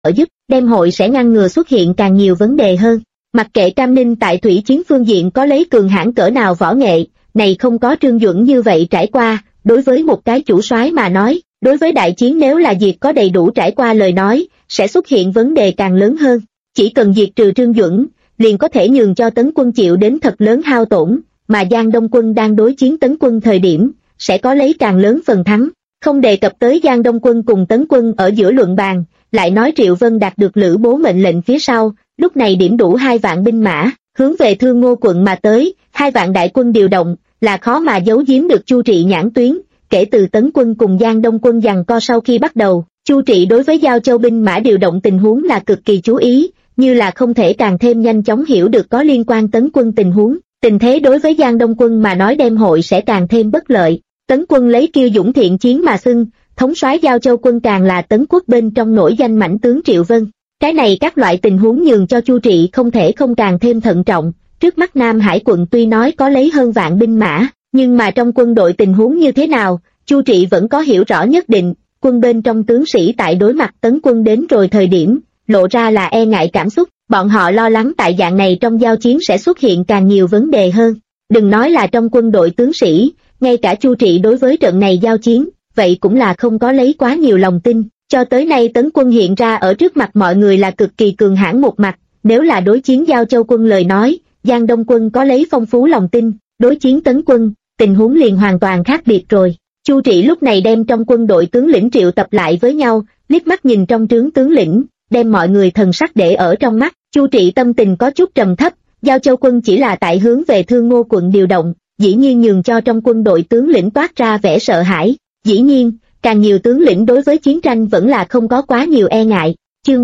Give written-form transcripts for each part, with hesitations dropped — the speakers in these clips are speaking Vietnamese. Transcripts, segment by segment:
giúp, đem hội sẽ ngăn ngừa xuất hiện càng nhiều vấn đề hơn. Mặc kệ Cam Ninh tại thủy chiến phương diện có lấy cường hãn cỡ nào võ nghệ, này không có Trương Duẩn như vậy trải qua, đối với một cái chủ soái mà nói, đối với đại chiến nếu là diệt có đầy đủ trải qua lời nói, sẽ xuất hiện vấn đề càng lớn hơn. Chỉ cần diệt trừ Trương Duẩn, liền có thể nhường cho Tấn quân chịu đến thật lớn hao tổn, mà Giang Đông quân đang đối chiến Tấn quân thời điểm, sẽ có lấy càng lớn phần thắng. Không đề cập tới Giang Đông quân cùng Tấn quân ở giữa luận bàn, lại nói Triệu Vân đạt được Lữ Bố mệnh lệnh phía sau, lúc này điểm đủ 2 vạn binh mã, hướng về Thương Ngô quận mà tới, 2 vạn đại quân điều động, là khó mà giấu giếm được Chu Trị nhãn tuyến. Kể từ Tấn quân cùng Giang Đông quân giằng co sau khi bắt đầu, Chu Trị đối với Giao Châu binh mã điều động tình huống là cực kỳ chú ý, như là không thể càng thêm nhanh chóng hiểu được có liên quan Tấn quân tình huống. Tình thế đối với Giang Đông quân mà nói đem hội sẽ càng thêm bất lợi. Tấn quân lấy kiêu dũng thiện chiến mà xưng, thống soái Giao Châu quân càng là Tấn quốc bên trong nổi danh mãnh tướng Triệu Vân. Cái này các loại tình huống nhường cho Chu Trị không thể không càng thêm thận trọng. Trước mắt Nam Hải quận tuy nói có lấy hơn vạn binh mã, nhưng mà trong quân đội tình huống như thế nào, Chu Trị vẫn có hiểu rõ nhất định. Quân bên trong tướng sĩ tại đối mặt Tấn quân đến rồi thời điểm, lộ ra là e ngại cảm xúc, bọn họ lo lắng tại dạng này trong giao chiến sẽ xuất hiện càng nhiều vấn đề hơn. Đừng nói là trong quân đội tướng sĩ, ngay cả Chu Trị đối với trận này giao chiến, vậy cũng là không có lấy quá nhiều lòng tin. Cho tới nay Tấn quân hiện ra ở trước mặt mọi người là cực kỳ cường hãn một mặt, nếu là đối chiến Giao Châu quân lời nói, Giang Đông quân có lấy phong phú lòng tin, đối chiến Tấn quân, tình huống liền hoàn toàn khác biệt rồi. Chu Trị lúc này đem trong quân đội tướng lĩnh triệu tập lại với nhau, liếc mắt nhìn trong trướng tướng lĩnh, đem mọi người thần sắc để ở trong mắt. Chu Trị tâm tình có chút trầm thấp, Giao Châu quân chỉ là tại hướng về Thương Ngô quận điều động, dĩ nhiên nhường cho trong quân đội tướng lĩnh toát ra vẻ sợ hãi. Dĩ nhiên, càng nhiều tướng lĩnh đối với chiến tranh vẫn là không có quá nhiều e ngại. Chương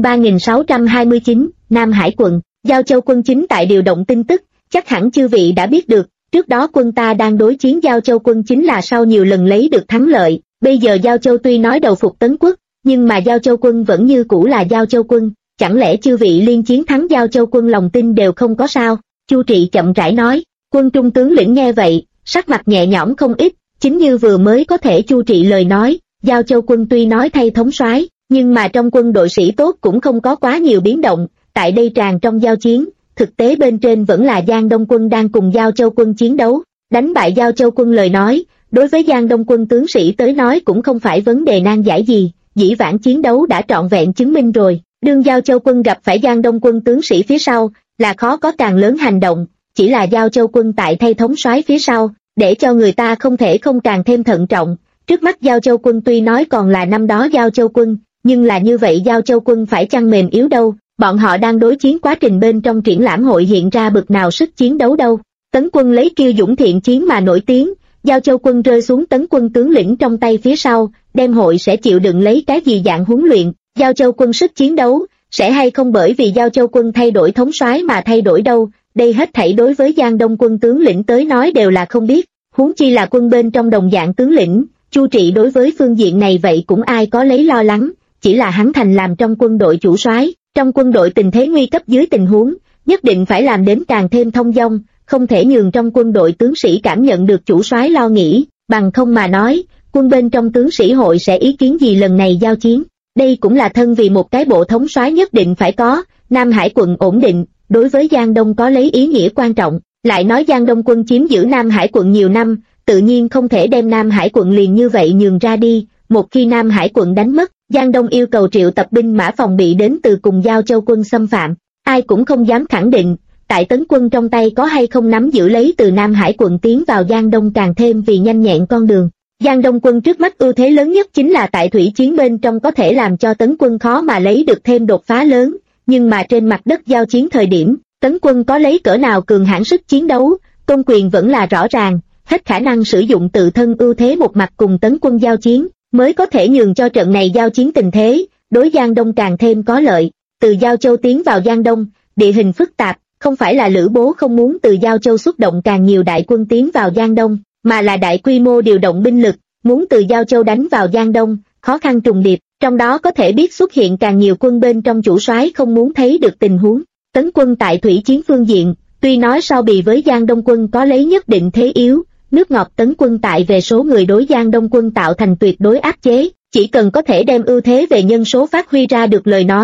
3629, Nam Hải quận, Giao Châu quân chính tại điều động tin tức, chắc hẳn chư vị đã biết được, trước đó quân ta đang đối chiến Giao Châu quân chính là sau nhiều lần lấy được thắng lợi, bây giờ Giao Châu tuy nói đầu phục Tấn quốc, nhưng mà Giao Châu quân vẫn như cũ là Giao Châu quân, chẳng lẽ chư vị liên chiến thắng Giao Châu quân lòng tin đều không có sao? Chu Trị chậm rãi nói. Quân trung tướng lĩnh nghe vậy, sắc mặt nhẹ nhõm không ít, chính như vừa mới có thể Chu Trị lời nói, Giao Châu quân tuy nói thay thống soái, nhưng mà trong quân đội sĩ tốt cũng không có quá nhiều biến động, tại đây tràn trong giao chiến, thực tế bên trên vẫn là Giang Đông quân đang cùng Giao Châu quân chiến đấu, đánh bại Giao Châu quân lời nói, đối với Giang Đông quân tướng sĩ tới nói cũng không phải vấn đề nan giải gì, dĩ vãng chiến đấu đã trọn vẹn chứng minh rồi, đương Giao Châu quân gặp phải Giang Đông quân tướng sĩ phía sau, là khó có càng lớn hành động, chỉ là Giao Châu quân tại thay thống soái phía sau, để cho người ta không thể không càng thêm thận trọng. Trước mắt Giao Châu quân tuy nói còn là năm đó Giao Châu quân, nhưng là như vậy Giao Châu quân phải chăng mềm yếu đâu, bọn họ đang đối chiến quá trình bên trong triển lãm hội hiện ra bực nào sức chiến đấu đâu. Tấn quân lấy kiêu dũng thiện chiến mà nổi tiếng, Giao Châu quân rơi xuống Tấn quân tướng lĩnh trong tay phía sau, đem hội sẽ chịu đựng lấy cái gì dạng huấn luyện, Giao Châu quân sức chiến đấu, sẽ hay không bởi vì Giao Châu quân thay đổi thống soái mà thay đổi đâu, đây hết thảy đối với Giang Đông quân tướng lĩnh tới nói đều là không biết, huống chi là quân bên trong đồng dạng tướng lĩnh. Chu Trị đối với phương diện này vậy cũng ai có lấy lo lắng, chỉ là hắn thành làm trong quân đội chủ soái, trong quân đội tình thế nguy cấp dưới tình huống, nhất định phải làm đến càng thêm thông dong, không thể nhường trong quân đội tướng sĩ cảm nhận được chủ soái lo nghĩ, bằng không mà nói, quân bên trong tướng sĩ hội sẽ ý kiến gì lần này giao chiến. Đây cũng là thân vì một cái bộ thống soái nhất định phải có. Nam Hải quận ổn định, đối với Giang Đông có lấy ý nghĩa quan trọng, lại nói Giang Đông quân chiếm giữ Nam Hải quận nhiều năm, tự nhiên không thể đem Nam Hải quận liền như vậy nhường ra đi, một khi Nam Hải quận đánh mất, Giang Đông yêu cầu triệu tập binh mã phòng bị đến từ cùng Giao Châu quân xâm phạm, ai cũng không dám khẳng định, tại Tấn quân trong tay có hay không nắm giữ lấy từ Nam Hải quận tiến vào Giang Đông càng thêm vì nhanh nhẹn con đường. Giang Đông quân trước mắt ưu thế lớn nhất chính là tại thủy chiến bên trong có thể làm cho Tấn quân khó mà lấy được thêm đột phá lớn, nhưng mà trên mặt đất giao chiến thời điểm, Tấn quân có lấy cỡ nào cường hãn sức chiến đấu, Tôn Quyền vẫn là rõ ràng, hết khả năng sử dụng tự thân ưu thế một mặt cùng Tấn quân giao chiến, mới có thể nhường cho trận này giao chiến tình thế, đối Giang Đông càng thêm có lợi. Từ Giao Châu tiến vào Giang Đông, địa hình phức tạp, không phải là Lữ Bố không muốn từ Giao Châu xuất động càng nhiều đại quân tiến vào Giang Đông, mà là đại quy mô điều động binh lực, muốn từ Giao Châu đánh vào Giang Đông, khó khăn trùng điệp, trong đó có thể biết xuất hiện càng nhiều quân bên trong chủ soái không muốn thấy được tình huống. Tấn quân tại thủy chiến phương diện, tuy nói so bì với Giang Đông quân có lấy nhất định thế yếu, nước ngọt Tấn quân tại về số người đối Giang Đông quân tạo thành tuyệt đối áp chế, chỉ cần có thể đem ưu thế về nhân số phát huy ra được lời nói,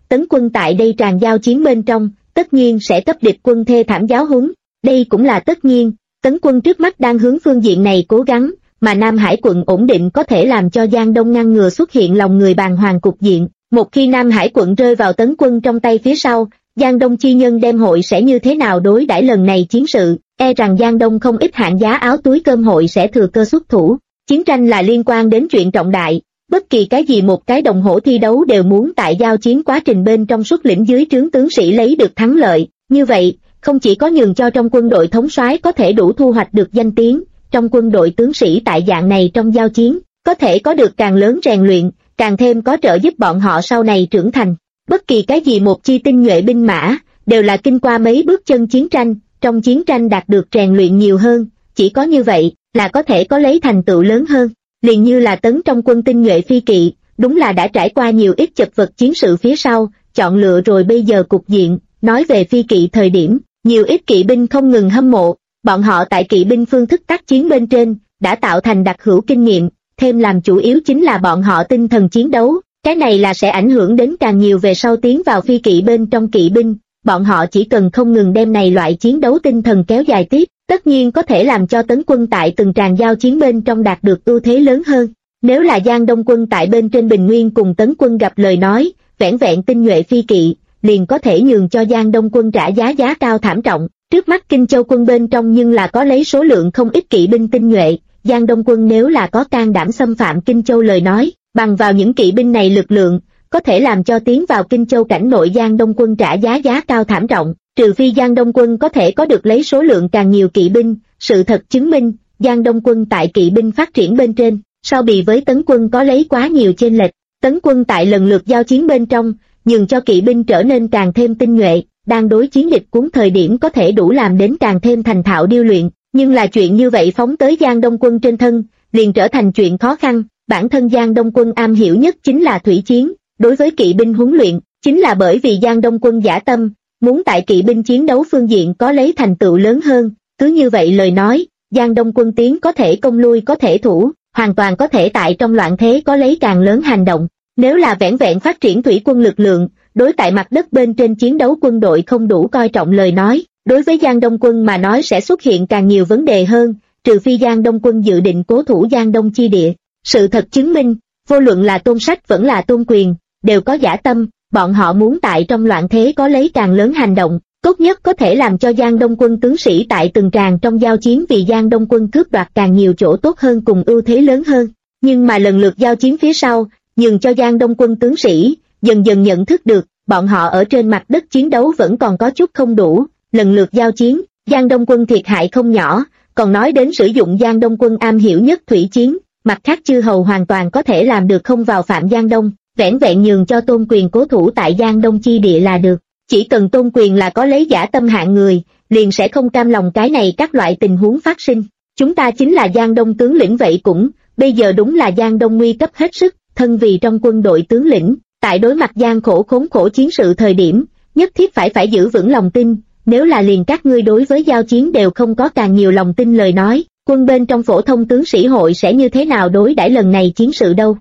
tấn quân tại đây tràn giao chiến bên trong, tất nhiên sẽ cấp địch quân thê thảm giáo huấn. Đây cũng là tất nhiên, tấn quân trước mắt đang hướng phương diện này cố gắng, mà Nam Hải quận ổn định có thể làm cho Giang Đông ngăn ngừa xuất hiện lòng người bàng hoàng cục diện. Một khi Nam Hải quận rơi vào tấn quân trong tay phía sau, Giang Đông chi nhân đem hội sẽ như thế nào đối đãi lần này chiến sự, e rằng Giang Đông không ít hạng giá áo túi cơm hội sẽ thừa cơ xuất thủ. Chiến tranh là liên quan đến chuyện trọng đại, bất kỳ cái gì một cái đồng hổ thi đấu đều muốn tại giao chiến quá trình bên trong xuất lĩnh dưới trướng tướng sĩ lấy được thắng lợi. Như vậy, không chỉ có nhường cho trong quân đội thống soái có thể đủ thu hoạch được danh tiếng, trong quân đội tướng sĩ tại dạng này trong giao chiến, có thể có được càng lớn rèn luyện, càng thêm có trợ giúp bọn họ sau này trưởng thành. Bất kỳ cái gì một chi tinh nhuệ binh mã, đều là kinh qua mấy bước chân chiến tranh, trong chiến tranh đạt được rèn luyện nhiều hơn, chỉ có như vậy, là có thể có lấy thành tựu lớn hơn. Liền như là tấn trong quân tinh nhuệ phi kỵ, đúng là đã trải qua nhiều ít chật vật chiến sự phía sau, chọn lựa rồi bây giờ cục diện, nói về phi kỵ thời điểm, nhiều ít kỵ binh không ngừng hâm mộ, bọn họ tại kỵ binh phương thức tác chiến bên trên, đã tạo thành đặc hữu kinh nghiệm, thêm làm chủ yếu chính là bọn họ tinh thần chiến đấu, cái này là sẽ ảnh hưởng đến càng nhiều về sau tiến vào phi kỵ bên trong kỵ binh, bọn họ chỉ cần không ngừng đem này loại chiến đấu tinh thần kéo dài tiếp, tất nhiên có thể làm cho tấn quân tại từng tràng giao chiến bên trong đạt được ưu thế lớn hơn. Nếu là Giang Đông quân tại bên trên Bình Nguyên cùng tấn quân gặp lời nói, vẻn vẹn tinh nhuệ phi kỵ, liền có thể nhường cho Giang Đông quân trả giá cao thảm trọng. Trước mắt Kinh Châu quân bên trong nhưng là có lấy số lượng không ít kỵ binh tinh nhuệ, Giang Đông quân nếu là có can đảm xâm phạm Kinh Châu lời nói, bằng vào những kỵ binh này lực lượng, có thể làm cho tiến vào Kinh Châu cảnh nội Giang Đông quân trả giá cao thảm trọng, trừ phi Giang Đông quân có thể có được lấy số lượng càng nhiều kỵ binh. Sự thật chứng minh, Giang Đông quân tại kỵ binh phát triển bên trên, so bì với tấn quân có lấy quá nhiều chênh lệch. Tấn quân tại lần lượt giao chiến bên trong, nhường cho kỵ binh trở nên càng thêm tinh nhuệ, đang đối chiến địch cuốn thời điểm có thể đủ làm đến càng thêm thành thạo điêu luyện, nhưng là chuyện như vậy phóng tới Giang Đông quân trên thân, liền trở thành chuyện khó khăn. Bản thân Giang Đông quân am hiểu nhất chính là thủy chiến, đối với kỵ binh huấn luyện, chính là bởi vì Giang Đông quân dã tâm, muốn tại kỵ binh chiến đấu phương diện có lấy thành tựu lớn hơn, cứ như vậy lời nói, Giang Đông quân tiến có thể công lui có thể thủ, hoàn toàn có thể tại trong loạn thế có lấy càng lớn hành động. Nếu là vẻn vẹn phát triển thủy quân lực lượng, đối tại mặt đất bên trên chiến đấu quân đội không đủ coi trọng lời nói, đối với Giang Đông quân mà nói sẽ xuất hiện càng nhiều vấn đề hơn, trừ phi Giang Đông quân dự định cố thủ Giang Đông chi địa. Sự thật chứng minh, vô luận là Tôn Sách vẫn là Tôn Quyền, đều có dã tâm, bọn họ muốn tại trong loạn thế có lấy càng lớn hành động, tốt nhất có thể làm cho Giang Đông quân tướng sĩ tại từng tràng trong giao chiến vì Giang Đông quân cướp đoạt càng nhiều chỗ tốt hơn cùng ưu thế lớn hơn. Nhưng mà lần lượt giao chiến phía sau, nhường cho Giang Đông quân tướng sĩ dần dần nhận thức được, bọn họ ở trên mặt đất chiến đấu vẫn còn có chút không đủ, lần lượt giao chiến, Giang Đông quân thiệt hại không nhỏ, còn nói đến sử dụng Giang Đông quân am hiểu nhất thủy chiến, mặt khác chư hầu hoàn toàn có thể làm được không vào phạm Giang Đông, vẻn vẹn nhường cho Tôn Quyền cố thủ tại Giang Đông chi địa là được. Chỉ cần Tôn Quyền là có lấy dã tâm hạng người, liền sẽ không cam lòng cái này các loại tình huống phát sinh. Chúng ta chính là Giang Đông tướng lĩnh vậy cũng, bây giờ đúng là Giang Đông nguy cấp hết sức, thân vì trong quân đội tướng lĩnh, tại đối mặt gian khổ khốn khổ chiến sự thời điểm, nhất thiết phải giữ vững lòng tin, nếu là liền các ngươi đối với giao chiến đều không có càng nhiều lòng tin lời nói, quân bên trong phổ thông tướng sĩ hội sẽ như thế nào đối đãi lần này chiến sự đâu?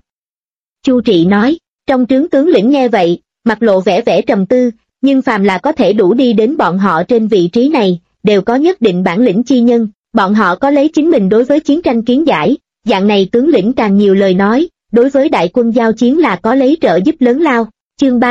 Chu Trị nói, trong trướng tướng lĩnh nghe vậy, mặt lộ vẻ trầm tư, nhưng phàm là có thể đủ đi đến bọn họ trên vị trí này, đều có nhất định bản lĩnh chi nhân, bọn họ có lấy chính mình đối với chiến tranh kiến giải, dạng này tướng lĩnh càng nhiều lời nói, đối với đại quân giao chiến là có lấy trợ giúp lớn lao. Chương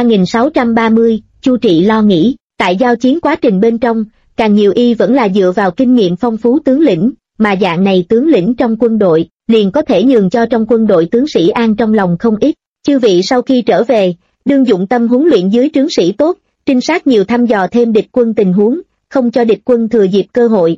3630, Chu Trị lo nghĩ, tại giao chiến quá trình bên trong, càng nhiều y vẫn là dựa vào kinh nghiệm phong phú tướng lĩnh, mà dạng này tướng lĩnh trong quân đội, liền có thể nhường cho trong quân đội tướng sĩ an trong lòng không ít. Chư vị sau khi trở về, đương dụng tâm huấn luyện dưới trướng sĩ tốt, trinh sát nhiều thăm dò thêm địch quân tình huống, không cho địch quân thừa dịp cơ hội.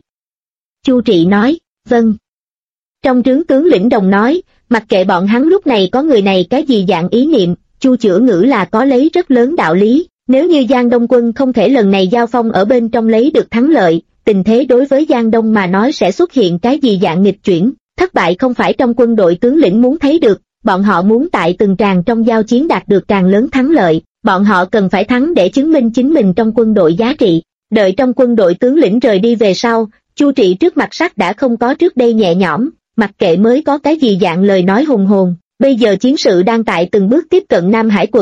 Chu Trị nói, vâng. Trong trướng tướng lĩnh đồng nói, mặc kệ bọn hắn lúc này có người này cái gì dạng ý niệm, Chu Chữa Ngữ là có lấy rất lớn đạo lý, nếu như Giang Đông quân không thể lần này giao phong ở bên trong lấy được thắng lợi, tình thế đối với Giang Đông mà nói sẽ xuất hiện cái gì dạng nghịch chuyển, thất bại không phải trong quân đội tướng lĩnh muốn thấy được, bọn họ muốn tại từng tràng trong giao chiến đạt được càng lớn thắng lợi, bọn họ cần phải thắng để chứng minh chính mình trong quân đội giá trị. Đợi trong quân đội tướng lĩnh rời đi về sau, Chu Trị trước mặt sắc đã không có trước đây nhẹ nhõm, mặc kệ mới có cái gì dạng lời nói hùng hồn, bây giờ chiến sự đang tại từng bước tiếp cận Nam Hải quận,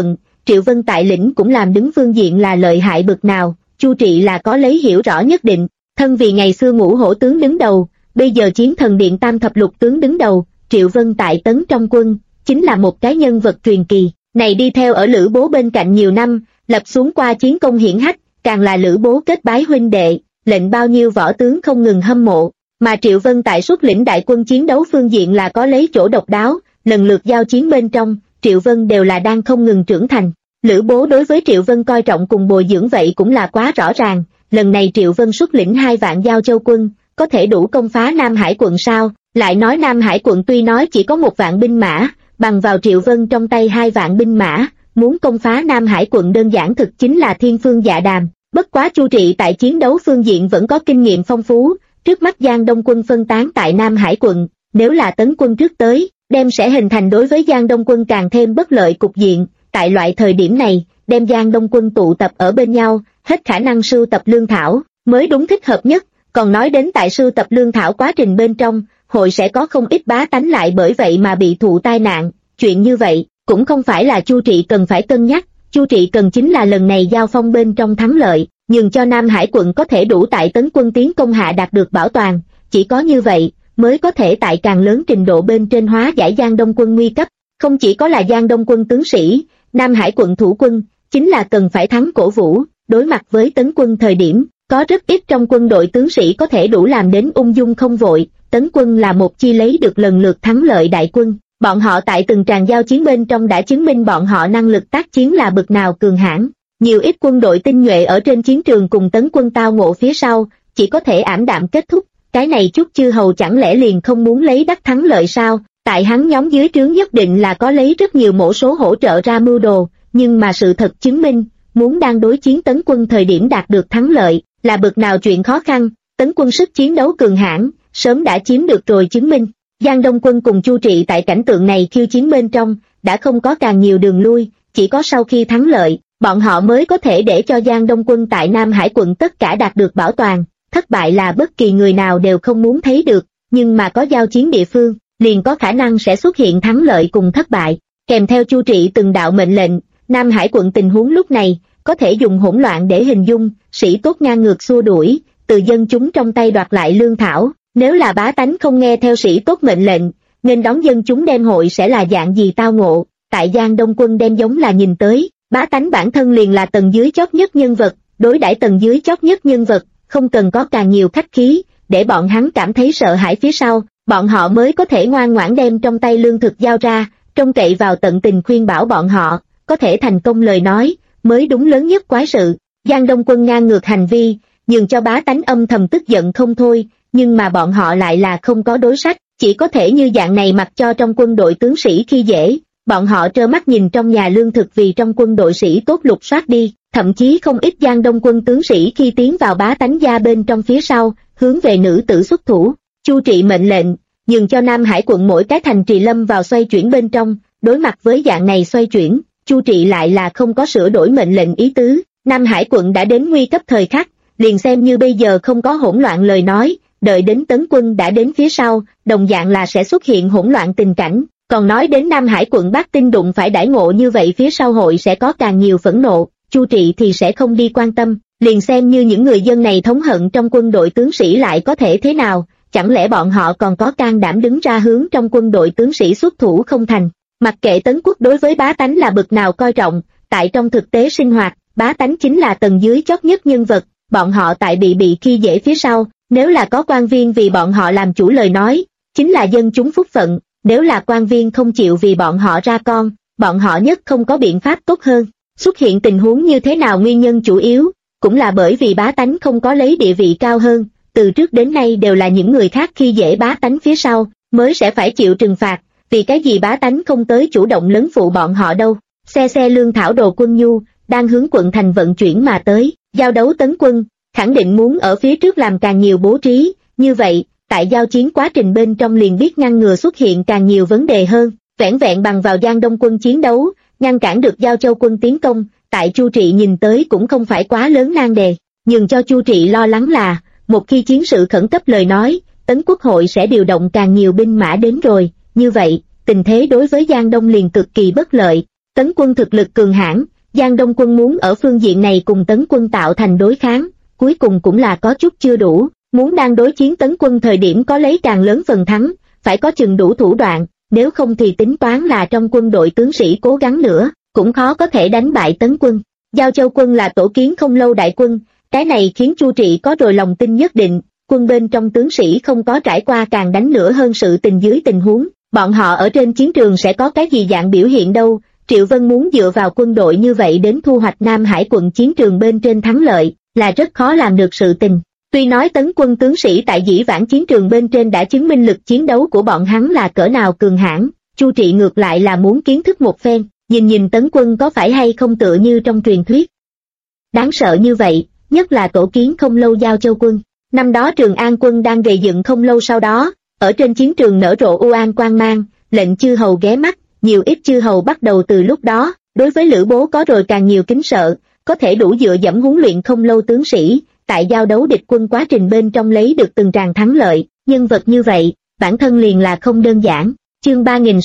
Triệu Vân tại lĩnh cũng làm đứng phương diện là lợi hại bực nào, Chu Trị là có lấy hiểu rõ nhất định, thân vì ngày xưa Ngũ Hổ tướng đứng đầu, bây giờ Chiến Thần Điện Tam Thập Lục tướng đứng đầu, Triệu Vân tại tấn trong quân, chính là một cái nhân vật truyền kỳ, này đi theo ở Lữ Bố bên cạnh nhiều năm, lập xuống qua chiến công hiển hách, càng là Lữ Bố kết bái huynh đệ, lệnh bao nhiêu võ tướng không ngừng hâm mộ, mà Triệu Vân tại xuất lĩnh đại quân chiến đấu phương diện là có lấy chỗ độc đáo, lần lượt giao chiến bên trong, Triệu Vân đều là đang không ngừng trưởng thành. Lữ Bố đối với Triệu Vân coi trọng cùng bồi dưỡng vậy cũng là quá rõ ràng, lần này Triệu Vân xuất lĩnh 2 vạn Giao Châu quân, có thể đủ công phá Nam Hải quận sao, lại nói Nam Hải quận tuy nói chỉ có 1 vạn binh mã, bằng vào Triệu Vân trong tay 2 vạn binh mã, muốn công phá Nam Hải quận đơn giản thực chính là thiên phương dạ đàm, bất quá Chu Trị tại chiến đấu phương diện vẫn có kinh nghiệm phong phú, trước mắt Giang Đông quân phân tán tại Nam Hải quận, nếu là tấn quân trước tới, đem sẽ hình thành đối với Giang Đông quân càng thêm bất lợi cục diện, tại loại thời điểm này, đem Giang Đông quân tụ tập ở bên nhau, hết khả năng sưu tập lương thảo, mới đúng thích hợp nhất, còn nói đến tại sưu tập lương thảo quá trình bên trong, hội sẽ có không ít bá tánh lại bởi vậy mà bị thụ tai nạn, chuyện như vậy, cũng không phải là Chu Trị cần phải cân nhắc, Chu Trị cần chính là lần này giao phong bên trong thắng lợi, nhường cho Nam Hải quận có thể đủ tại tấn quân tiến công hạ đạt được bảo toàn, chỉ có như vậy, mới có thể tại càng lớn trình độ bên trên hóa giải Giang Đông quân nguy cấp, không chỉ có là Giang Đông quân tướng sĩ, Nam Hải quận thủ quân, chính là cần phải thắng cổ vũ, đối mặt với tấn quân thời điểm, có rất ít trong quân đội tướng sĩ có thể đủ làm đến ung dung không vội, tấn quân là một chi lấy được lần lượt thắng lợi đại quân, bọn họ tại từng tràng giao chiến bên trong đã chứng minh bọn họ năng lực tác chiến là bực nào cường hãn, nhiều ít quân đội tinh nhuệ ở trên chiến trường cùng tấn quân tao ngộ phía sau, chỉ có thể ảm đạm kết thúc, cái này chút chư hầu chẳng lẽ liền không muốn lấy đắc thắng lợi sao, tại hắn nhóm dưới trướng nhất định là có lấy rất nhiều mổ số hỗ trợ ra mưu đồ, nhưng mà sự thật chứng minh, muốn đang đối chiến tấn quân thời điểm đạt được thắng lợi, là bực nào chuyện khó khăn, tấn quân sức chiến đấu cường hãn, sớm đã chiếm được rồi chứng minh. Giang Đông quân cùng Chu Trị tại cảnh tượng này khiêu chiến bên trong, đã không có càng nhiều đường lui, chỉ có sau khi thắng lợi, bọn họ mới có thể để cho Giang Đông quân tại Nam Hải quận tất cả đạt được bảo toàn, thất bại là bất kỳ người nào đều không muốn thấy được, nhưng mà có giao chiến địa phương, liền có khả năng sẽ xuất hiện thắng lợi cùng thất bại, kèm theo Chu Trị từng đạo mệnh lệnh, Nam Hải quận tình huống lúc này, có thể dùng hỗn loạn để hình dung, sĩ tốt ngang ngược xua đuổi, từ dân chúng trong tay đoạt lại lương thảo, nếu là bá tánh không nghe theo sĩ tốt mệnh lệnh, nên đón dân chúng đem hội sẽ là dạng gì tao ngộ, tại Giang Đông quân đem giống là nhìn tới, bá tánh bản thân liền là tầng dưới chót nhất nhân vật, đối đãi tầng dưới chót nhất nhân vật, không cần có càng nhiều khách khí, để bọn hắn cảm thấy sợ hãi phía sau, bọn họ mới có thể ngoan ngoãn đem trong tay lương thực giao ra, trông cậy vào tận tình khuyên bảo bọn họ, có thể thành công lời nói, mới đúng lớn nhất quái sự. Giang Đông quân ngang ngược hành vi, nhường cho bá tánh âm thầm tức giận không thôi, nhưng mà bọn họ lại là không có đối sách, chỉ có thể như dạng này mặc cho trong quân đội tướng sĩ khi dễ, bọn họ trơ mắt nhìn trong nhà lương thực vì trong quân đội sĩ tốt lục soát đi, thậm chí không ít Giang Đông quân tướng sĩ khi tiến vào bá tánh gia bên trong phía sau, hướng về nữ tử xuất thủ. Chu Trị mệnh lệnh, nhường cho Nam Hải quận mỗi cái thành trì lâm vào xoay chuyển bên trong, đối mặt với dạng này xoay chuyển, Chu Trị lại là không có sửa đổi mệnh lệnh ý tứ, Nam Hải quận đã đến nguy cấp thời khắc, liền xem như bây giờ không có hỗn loạn lời nói, đợi đến tấn quân đã đến phía sau, đồng dạng là sẽ xuất hiện hỗn loạn tình cảnh, còn nói đến Nam Hải quận Bắc Tinh đụng phải đãi ngộ như vậy phía sau hội sẽ có càng nhiều phẫn nộ, Chu Trị thì sẽ không đi quan tâm, liền xem như những người dân này thống hận trong quân đội tướng sĩ lại có thể thế nào, chẳng lẽ bọn họ còn có can đảm đứng ra hướng trong quân đội tướng sĩ xuất thủ không thành. Mặc kệ Tấn quốc đối với bá tánh là bực nào coi trọng, tại trong thực tế sinh hoạt, bá tánh chính là tầng dưới chót nhất nhân vật, bọn họ tại bị khi dễ phía sau, nếu là có quan viên vì bọn họ làm chủ lời nói, chính là dân chúng phúc phận, nếu là quan viên không chịu vì bọn họ ra con, bọn họ nhất không có biện pháp tốt hơn. Xuất hiện tình huống như thế nào nguyên nhân chủ yếu, cũng là bởi vì bá tánh không có lấy địa vị cao hơn, từ trước đến nay đều là những người khác khi dễ bá tánh phía sau, mới sẽ phải chịu trừng phạt, vì cái gì bá tánh không tới chủ động lấn phụ bọn họ đâu. Xe lương thảo đồ quân nhu, đang hướng quận thành vận chuyển mà tới, giao đấu tấn quân, khẳng định muốn ở phía trước làm càng nhiều bố trí, như vậy, tại giao chiến quá trình bên trong liền biết ngăn ngừa xuất hiện càng nhiều vấn đề hơn, vẻn vẹn bằng vào Giang Đông quân chiến đấu, ngăn cản được Giao Châu quân tiến công, tại Chu Trị nhìn tới cũng không phải quá lớn nan đề, nhưng cho Chu Trị lo lắng là, một khi chiến sự khẩn cấp lời nói, Tấn Quốc hội sẽ điều động càng nhiều binh mã đến rồi, như vậy, tình thế đối với Giang Đông liền cực kỳ bất lợi, Tấn quân thực lực cường hãn, Giang Đông quân muốn ở phương diện này cùng Tấn quân tạo thành đối kháng, cuối cùng cũng là có chút chưa đủ, muốn đang đối chiến Tấn quân thời điểm có lấy càng lớn phần thắng, phải có chừng đủ thủ đoạn, nếu không thì tính toán là trong quân đội tướng sĩ cố gắng nữa, cũng khó có thể đánh bại Tấn quân. Giao Châu quân là tổ kiến không lâu đại quân, cái này khiến Chu Trị có rồi lòng tin nhất định, quân bên trong tướng sĩ không có trải qua càng đánh nữa hơn sự tình dưới tình huống, bọn họ ở trên chiến trường sẽ có cái gì dạng biểu hiện đâu. Triệu Vân muốn dựa vào quân đội như vậy đến thu hoạch Nam Hải quận chiến trường bên trên thắng lợi, là rất khó làm được sự tình. Tuy nói Tấn quân tướng sĩ tại dĩ vãng chiến trường bên trên đã chứng minh lực chiến đấu của bọn hắn là cỡ nào cường hãn, Chu Trị ngược lại là muốn kiến thức một phen, nhìn Tấn quân có phải hay không tựa như trong truyền thuyết. Đáng sợ như vậy, nhất là tổ kiến không lâu Giao Châu quân. Năm đó Trường An quân đang gây dựng không lâu sau đó, ở trên chiến trường nở rộ u an quang mang, lệnh chư hầu ghé mắt, nhiều ít chư hầu bắt đầu từ lúc đó, đối với Lữ Bố có rồi càng nhiều kính sợ, có thể đủ dựa dẫm huấn luyện không lâu tướng sĩ, tại giao đấu địch quân quá trình bên trong lấy được từng tràng thắng lợi, nhân vật như vậy, bản thân liền là không đơn giản. Chương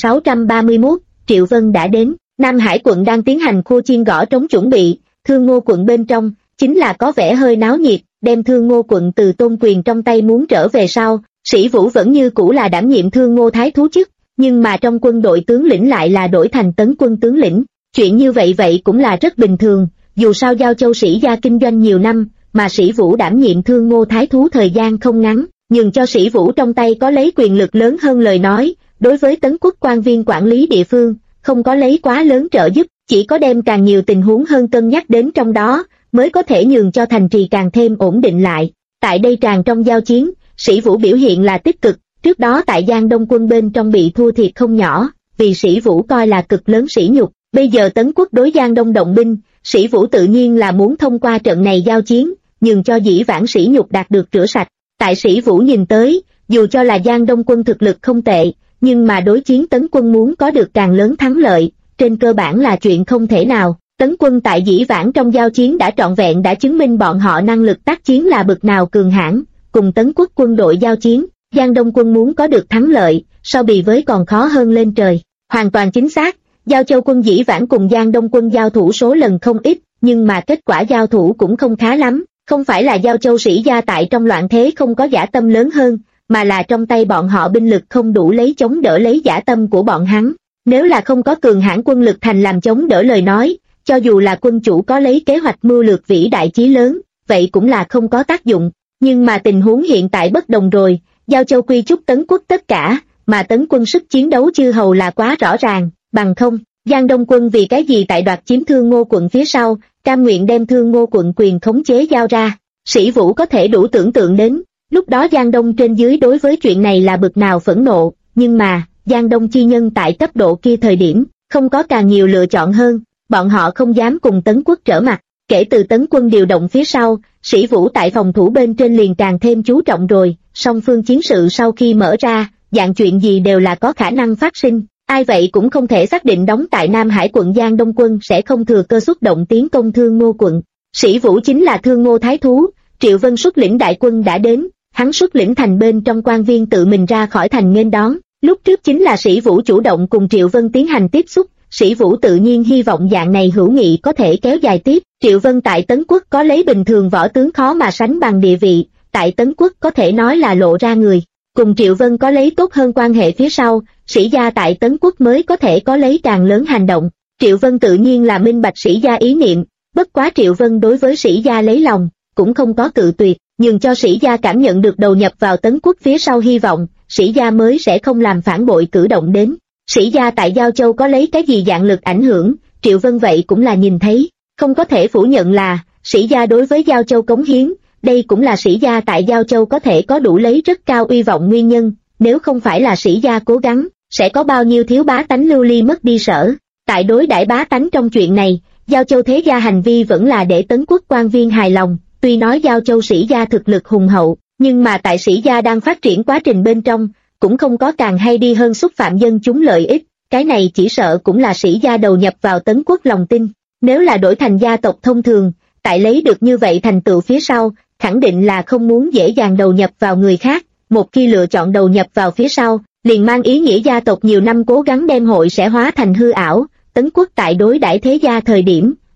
3631, Triệu Vân đã đến, Nam Hải quận đang tiến hành khua chiên gõ trống chuẩn bị, Thương Ngô quận bên trong, chính là có vẻ hơi náo nhiệt, đem Thương Ngô quận từ Tôn Quyền trong tay muốn trở về sau, Sĩ Vũ vẫn như cũ là đảm nhiệm Thương Ngô thái thú chức, nhưng mà trong quân đội tướng lĩnh lại là đổi thành Tấn quân tướng lĩnh, chuyện như vậy cũng là rất bình thường, dù sao Giao Châu Sĩ gia kinh doanh nhiều năm, mà Sĩ Vũ đảm nhiệm Thương Ngô thái thú thời gian không ngắn, nhưng cho Sĩ Vũ trong tay có lấy quyền lực lớn hơn lời nói, đối với Tấn quốc quan viên quản lý địa phương, không có lấy quá lớn trợ giúp, chỉ có đem càng nhiều tình huống hơn cân nhắc đến trong đó, mới có thể nhường cho thành trì càng thêm ổn định lại. Tại đây tràn trong giao chiến, Sĩ Vũ biểu hiện là tích cực, trước đó tại Giang Đông quân bên trong bị thua thiệt không nhỏ, vì Sĩ Vũ coi là cực lớn sỉ nhục, bây giờ Tấn quốc đối Giang Đông động binh, Sĩ Vũ tự nhiên là muốn thông qua trận này giao chiến, nhường cho dĩ vãng sỉ nhục đạt được rửa sạch. Tại Sĩ Vũ nhìn tới, dù cho là Giang Đông quân thực lực không tệ, nhưng mà đối chiến Tấn quân muốn có được càng lớn thắng lợi, trên cơ bản là chuyện không thể nào. Tấn quân tại dĩ vãng trong giao chiến đã trọn vẹn đã chứng minh bọn họ năng lực tác chiến là bực nào cường hãn, cùng Tấn quốc quân đội giao chiến, Giang Đông quân muốn có được thắng lợi, so bì với còn khó hơn lên trời. Hoàn toàn chính xác, Giao Châu quân dĩ vãng cùng Giang Đông quân giao thủ số lần không ít, nhưng mà kết quả giao thủ cũng không khá lắm, không phải là Giao Châu sĩ gia tại trong loạn thế không có dã tâm lớn hơn, mà là trong tay bọn họ binh lực không đủ lấy chống đỡ lấy dã tâm của bọn hắn. Nếu là không có cường hãn quân lực thành làm chống đỡ lời nói, cho dù là quân chủ có lấy kế hoạch mưu lược vĩ đại chí lớn, vậy cũng là không có tác dụng. Nhưng mà tình huống hiện tại bất đồng rồi, Giao Châu quy chúc Tấn quốc tất cả, mà Tấn quân sức chiến đấu chư hầu là quá rõ ràng, bằng không, Giang Đông quân vì cái gì tại đoạt chiếm Thương Ngô quận phía sau, cam nguyện đem Thương Ngô quận quyền khống chế giao ra. Sĩ Vũ có thể đủ tưởng tượng đến, lúc đó Giang Đông trên dưới đối với chuyện này là bực nào phẫn nộ, nhưng mà, Giang Đông chi nhân tại cấp độ kia thời điểm, không có càng nhiều lựa chọn hơn, bọn họ không dám cùng Tấn quốc trở mặt. Kể từ Tấn quân điều động phía sau, Sĩ Vũ tại phòng thủ bên trên liền càng thêm chú trọng rồi, song phương chiến sự sau khi mở ra, dạng chuyện gì đều là có khả năng phát sinh, ai vậy cũng không thể xác định đóng tại Nam Hải quận Giang Đông quân sẽ không thừa cơ xuất động tiến công Thương Ngô quận. Sĩ Vũ chính là Thương Ngô thái thú, Triệu Vân xuất lĩnh đại quân đã đến, hắn xuất lĩnh thành bên trong quan viên tự mình ra khỏi thành nghênh đón, lúc trước chính là Sĩ Vũ chủ động cùng Triệu Vân tiến hành tiếp xúc. Sĩ Vũ tự nhiên hy vọng dạng này hữu nghị có thể kéo dài tiếp. Triệu Vân tại Tấn quốc có lấy bình thường võ tướng khó mà sánh bằng địa vị, tại Tấn quốc có thể nói là lộ ra người. Cùng Triệu Vân có lấy tốt hơn quan hệ phía sau, Sĩ gia tại Tấn quốc mới có thể có lấy càng lớn hành động. Triệu Vân tự nhiên là minh bạch Sĩ gia ý niệm, bất quá Triệu Vân đối với Sĩ gia lấy lòng, cũng không có cự tuyệt, nhưng cho Sĩ gia cảm nhận được đầu nhập vào Tấn quốc phía sau hy vọng, Sĩ gia mới sẽ không làm phản bội cử động đến. Sĩ gia tại Giao Châu có lấy cái gì dạng lực ảnh hưởng, Triệu Vân vậy cũng là nhìn thấy, không có thể phủ nhận là, Sĩ gia đối với Giao Châu cống hiến, đây cũng là Sĩ gia tại Giao Châu có thể có đủ lấy rất cao uy vọng nguyên nhân, nếu không phải là Sĩ gia cố gắng, sẽ có bao nhiêu thiếu bá tánh lưu ly mất đi sở. Tại đối đãi bá tánh trong chuyện này, Giao Châu thế gia hành vi vẫn là để Tấn quốc quan viên hài lòng, tuy nói Giao Châu Sĩ gia thực lực hùng hậu, nhưng mà tại Sĩ gia đang phát triển quá trình bên trong, cũng không có càng hay đi hơn xúc phạm dân chúng lợi ích, cái này chỉ sợ cũng là Sĩ gia đầu nhập vào Tấn quốc lòng tin. Nếu là đổi thành gia tộc thông thường, tại lấy được như vậy thành tựu phía sau, khẳng định là không muốn dễ dàng đầu nhập vào người khác, một khi lựa chọn đầu nhập vào phía sau, liền mang ý nghĩa gia tộc nhiều năm cố gắng đem hội sẽ hóa thành hư ảo. Tấn quốc tại đối đãi thế gia thời điểm,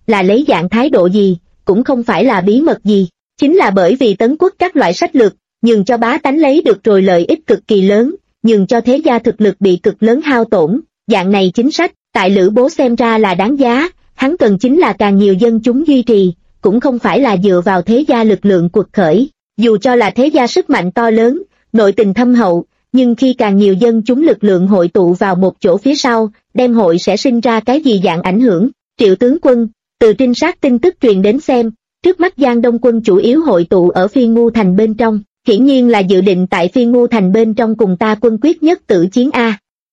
là lấy dạng thái độ gì, cũng không phải là bí mật gì. Chính là bởi vì Tấn quốc các loại sách lược, nhường cho bá tánh lấy được rồi lợi ích cực kỳ lớn, nhường cho thế gia thực lực bị cực lớn hao tổn, dạng này chính sách, tại Lữ Bố xem ra là đáng giá, hắn cần chính là càng nhiều dân chúng duy trì, cũng không phải là dựa vào thế gia lực lượng cuộc khởi. Dù cho là thế gia sức mạnh to lớn, nội tình thâm hậu, nhưng khi càng nhiều dân chúng lực lượng hội tụ vào một chỗ phía sau, đem hội sẽ sinh ra cái gì dạng ảnh hưởng. Triệu tướng quân, từ trinh sát tin tức truyền đến xem, trước mắt Giang Đông quân chủ yếu hội tụ ở Phi Ngu thành bên trong, hiển nhiên là dự định tại Phi Ngu thành bên trong cùng ta quân quyết nhất tử chiến A.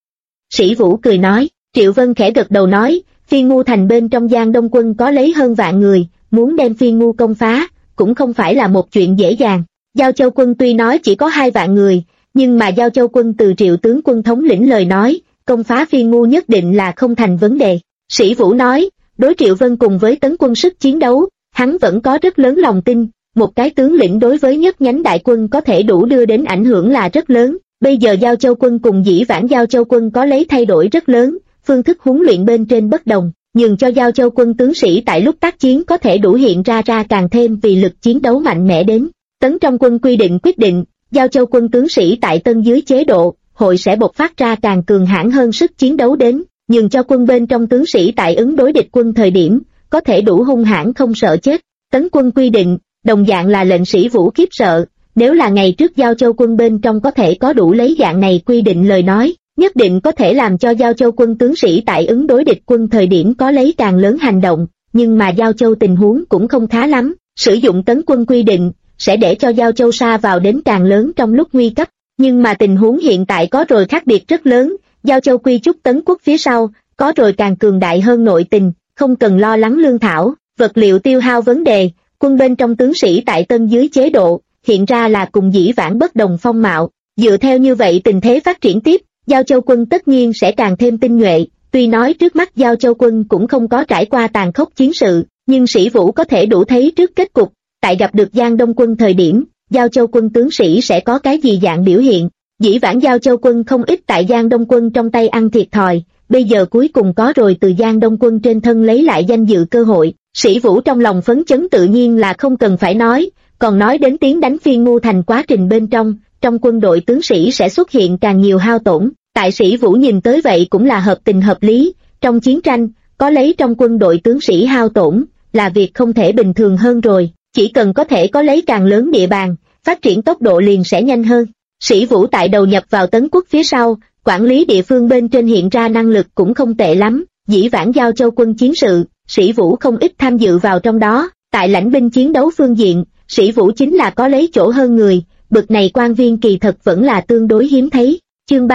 Sĩ Vũ cười nói, Triệu Vân khẽ gật đầu nói, Phi Ngu thành bên trong Giang Đông quân có lấy hơn vạn người, muốn đem Phi Ngu công phá, cũng không phải là một chuyện dễ dàng. Giao Châu quân tuy nói chỉ có 2 vạn người, nhưng mà Giao Châu quân từ Triệu tướng quân thống lĩnh lời nói, công phá Phi Ngu nhất định là không thành vấn đề. Sĩ Vũ nói, đối Triệu Vân cùng với Tấn quân sức chiến đấu, hắn vẫn có rất lớn lòng tin, một cái tướng lĩnh đối với nhất nhánh đại quân có thể đủ đưa đến ảnh hưởng là rất lớn. Bây giờ Giao Châu quân cùng dĩ vãng Giao Châu quân có lấy thay đổi rất lớn, phương thức huấn luyện bên trên bất đồng, nhường cho Giao Châu quân tướng sĩ tại lúc tác chiến có thể đủ hiện ra càng thêm vì lực chiến đấu mạnh mẽ đến. Tấn trong quân quy định quyết định, Giao Châu quân tướng sĩ tại tân dưới chế độ, hội sẽ bộc phát ra càng cường hãn hơn sức chiến đấu đến, nhường cho quân bên trong tướng sĩ tại ứng đối địch quân thời điểm, có thể đủ hung hãn không sợ chết. Tấn quân quy định, đồng dạng là lệnh Sĩ Vũ khiếp sợ, nếu là ngày trước Giao Châu quân bên trong có thể có đủ lấy dạng này quy định lời nói, nhất định có thể làm cho Giao Châu quân tướng sĩ tại ứng đối địch quân thời điểm có lấy càng lớn hành động, nhưng mà Giao Châu tình huống cũng không khá lắm, sử dụng Tấn quân quy định, sẽ để cho Giao Châu sa vào đến càng lớn trong lúc nguy cấp, nhưng mà tình huống hiện tại có rồi khác biệt rất lớn, Giao Châu quy chúc Tấn quốc phía sau, có rồi càng cường đại hơn nội tình, không cần lo lắng lương thảo, vật liệu tiêu hao vấn đề, quân bên trong tướng sĩ tại tân dưới chế độ, hiện ra là cùng dĩ vãng bất đồng phong mạo, dựa theo như vậy tình thế phát triển tiếp, Giao Châu quân tất nhiên sẽ càng thêm tinh nhuệ, tuy nói trước mắt Giao Châu quân cũng không có trải qua tàn khốc chiến sự, nhưng Sĩ Vũ có thể đủ thấy trước kết cục, tại gặp được Giang Đông quân thời điểm, Giao Châu quân tướng sĩ sẽ có cái gì dạng biểu hiện. Dĩ vãng Giao Châu quân không ít tại Giang Đông quân trong tay ăn thiệt thòi, bây giờ cuối cùng có rồi từ Giang Đông quân trên thân lấy lại danh dự cơ hội, Sĩ Vũ trong lòng phấn chấn tự nhiên là không cần phải nói, còn nói đến tiếng đánh Phi Ngu thành quá trình bên trong quân đội tướng sĩ sẽ xuất hiện càng nhiều hao tổn, tại Sĩ Vũ nhìn tới vậy cũng là hợp tình hợp lý, trong chiến tranh, có lấy trong quân đội tướng sĩ hao tổn, là việc không thể bình thường hơn rồi, chỉ cần có thể có lấy càng lớn địa bàn, phát triển tốc độ liền sẽ nhanh hơn. Sĩ Vũ tại đầu nhập vào Tấn quốc phía sau, quản lý địa phương bên trên hiện ra năng lực cũng không tệ lắm, dĩ vãng Giao Châu quân chiến sự, Sĩ Vũ không ít tham dự vào trong đó, tại lãnh binh chiến đấu phương diện, Sĩ Vũ chính là có lấy chỗ hơn người, bực này quan viên kỳ thật vẫn là tương đối hiếm thấy. Chương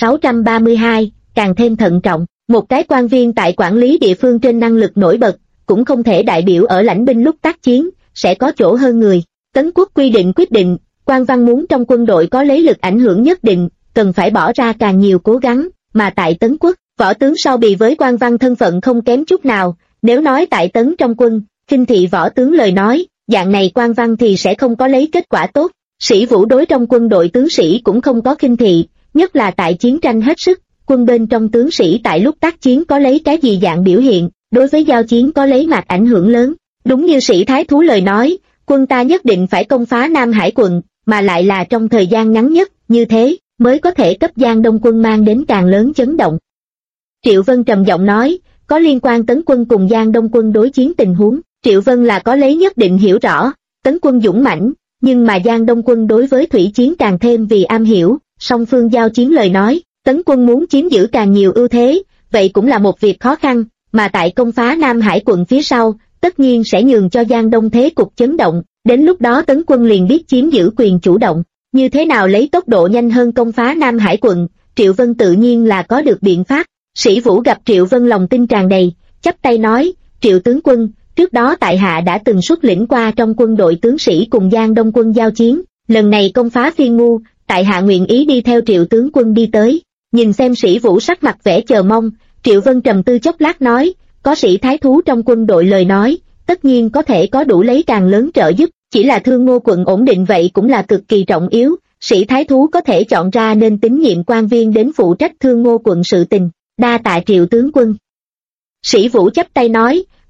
3632, càng thêm thận trọng, một cái quan viên tại quản lý địa phương trên năng lực nổi bật, cũng không thể đại biểu ở lãnh binh lúc tác chiến, sẽ có chỗ hơn người. Tấn quốc quy định quyết định, quan văn muốn trong quân đội có lấy lực ảnh hưởng nhất định, cần phải bỏ ra càng nhiều cố gắng, mà tại Tấn quốc, võ tướng so bì với quan văn thân phận không kém chút nào, nếu nói tại Tấn trong quân, khinh thị võ tướng lời nói, dạng này quan văn thì sẽ không có lấy kết quả tốt. Sĩ Vũ đối trong quân đội tướng sĩ cũng không có khinh thị, nhất là tại chiến tranh hết sức, quân bên trong tướng sĩ tại lúc tác chiến có lấy cái gì dạng biểu hiện, đối với giao chiến có lấy mặt ảnh hưởng lớn. Đúng như Sĩ Thái Thú lời nói, quân ta nhất định phải công phá Nam Hải quận, mà lại là trong thời gian ngắn nhất, như thế, mới có thể cấp Giang Đông quân mang đến càng lớn chấn động. Triệu Vân trầm giọng nói, có liên quan Tấn quân cùng Giang Đông quân đối chiến tình huống, Triệu Vân là có lấy nhất định hiểu rõ, Tấn quân dũng mãnh, nhưng mà Giang Đông quân đối với thủy chiến càng thêm vì am hiểu, song phương giao chiến lời nói, Tấn quân muốn chiếm giữ càng nhiều ưu thế, vậy cũng là một việc khó khăn, mà tại công phá Nam Hải quận phía sau, tất nhiên sẽ nhường cho Giang Đông thế cục chấn động, đến lúc đó Tấn quân liền biết chiếm giữ quyền chủ động, như thế nào lấy tốc độ nhanh hơn công phá Nam Hải quận, Triệu Vân tự nhiên là có được biện pháp. Sĩ Vũ gặp Triệu Vân lòng tin tràn đầy, chắp tay nói, Triệu tướng quân, trước đó tại hạ đã từng xuất lĩnh qua trong quân đội tướng sĩ cùng Giang Đông quân giao chiến, lần này công phá Phi Ngu, tại hạ nguyện ý đi theo Triệu tướng quân đi tới. Nhìn xem Sĩ Vũ sắc mặt vẻ chờ mong, Triệu Vân trầm tư chốc lát nói, có Sĩ Thái Thú trong quân đội lời nói, tất nhiên có thể có đủ lấy càng lớn trợ giúp, chỉ là Thương Ngô quận ổn định vậy cũng là cực kỳ trọng yếu, Sĩ Thái Thú có thể chọn ra nên tín nhiệm quan viên đến phụ trách Thương Ngô quận sự tình, đa tạ Triệu tướng quân. Sĩ Vũ chắp tay nói,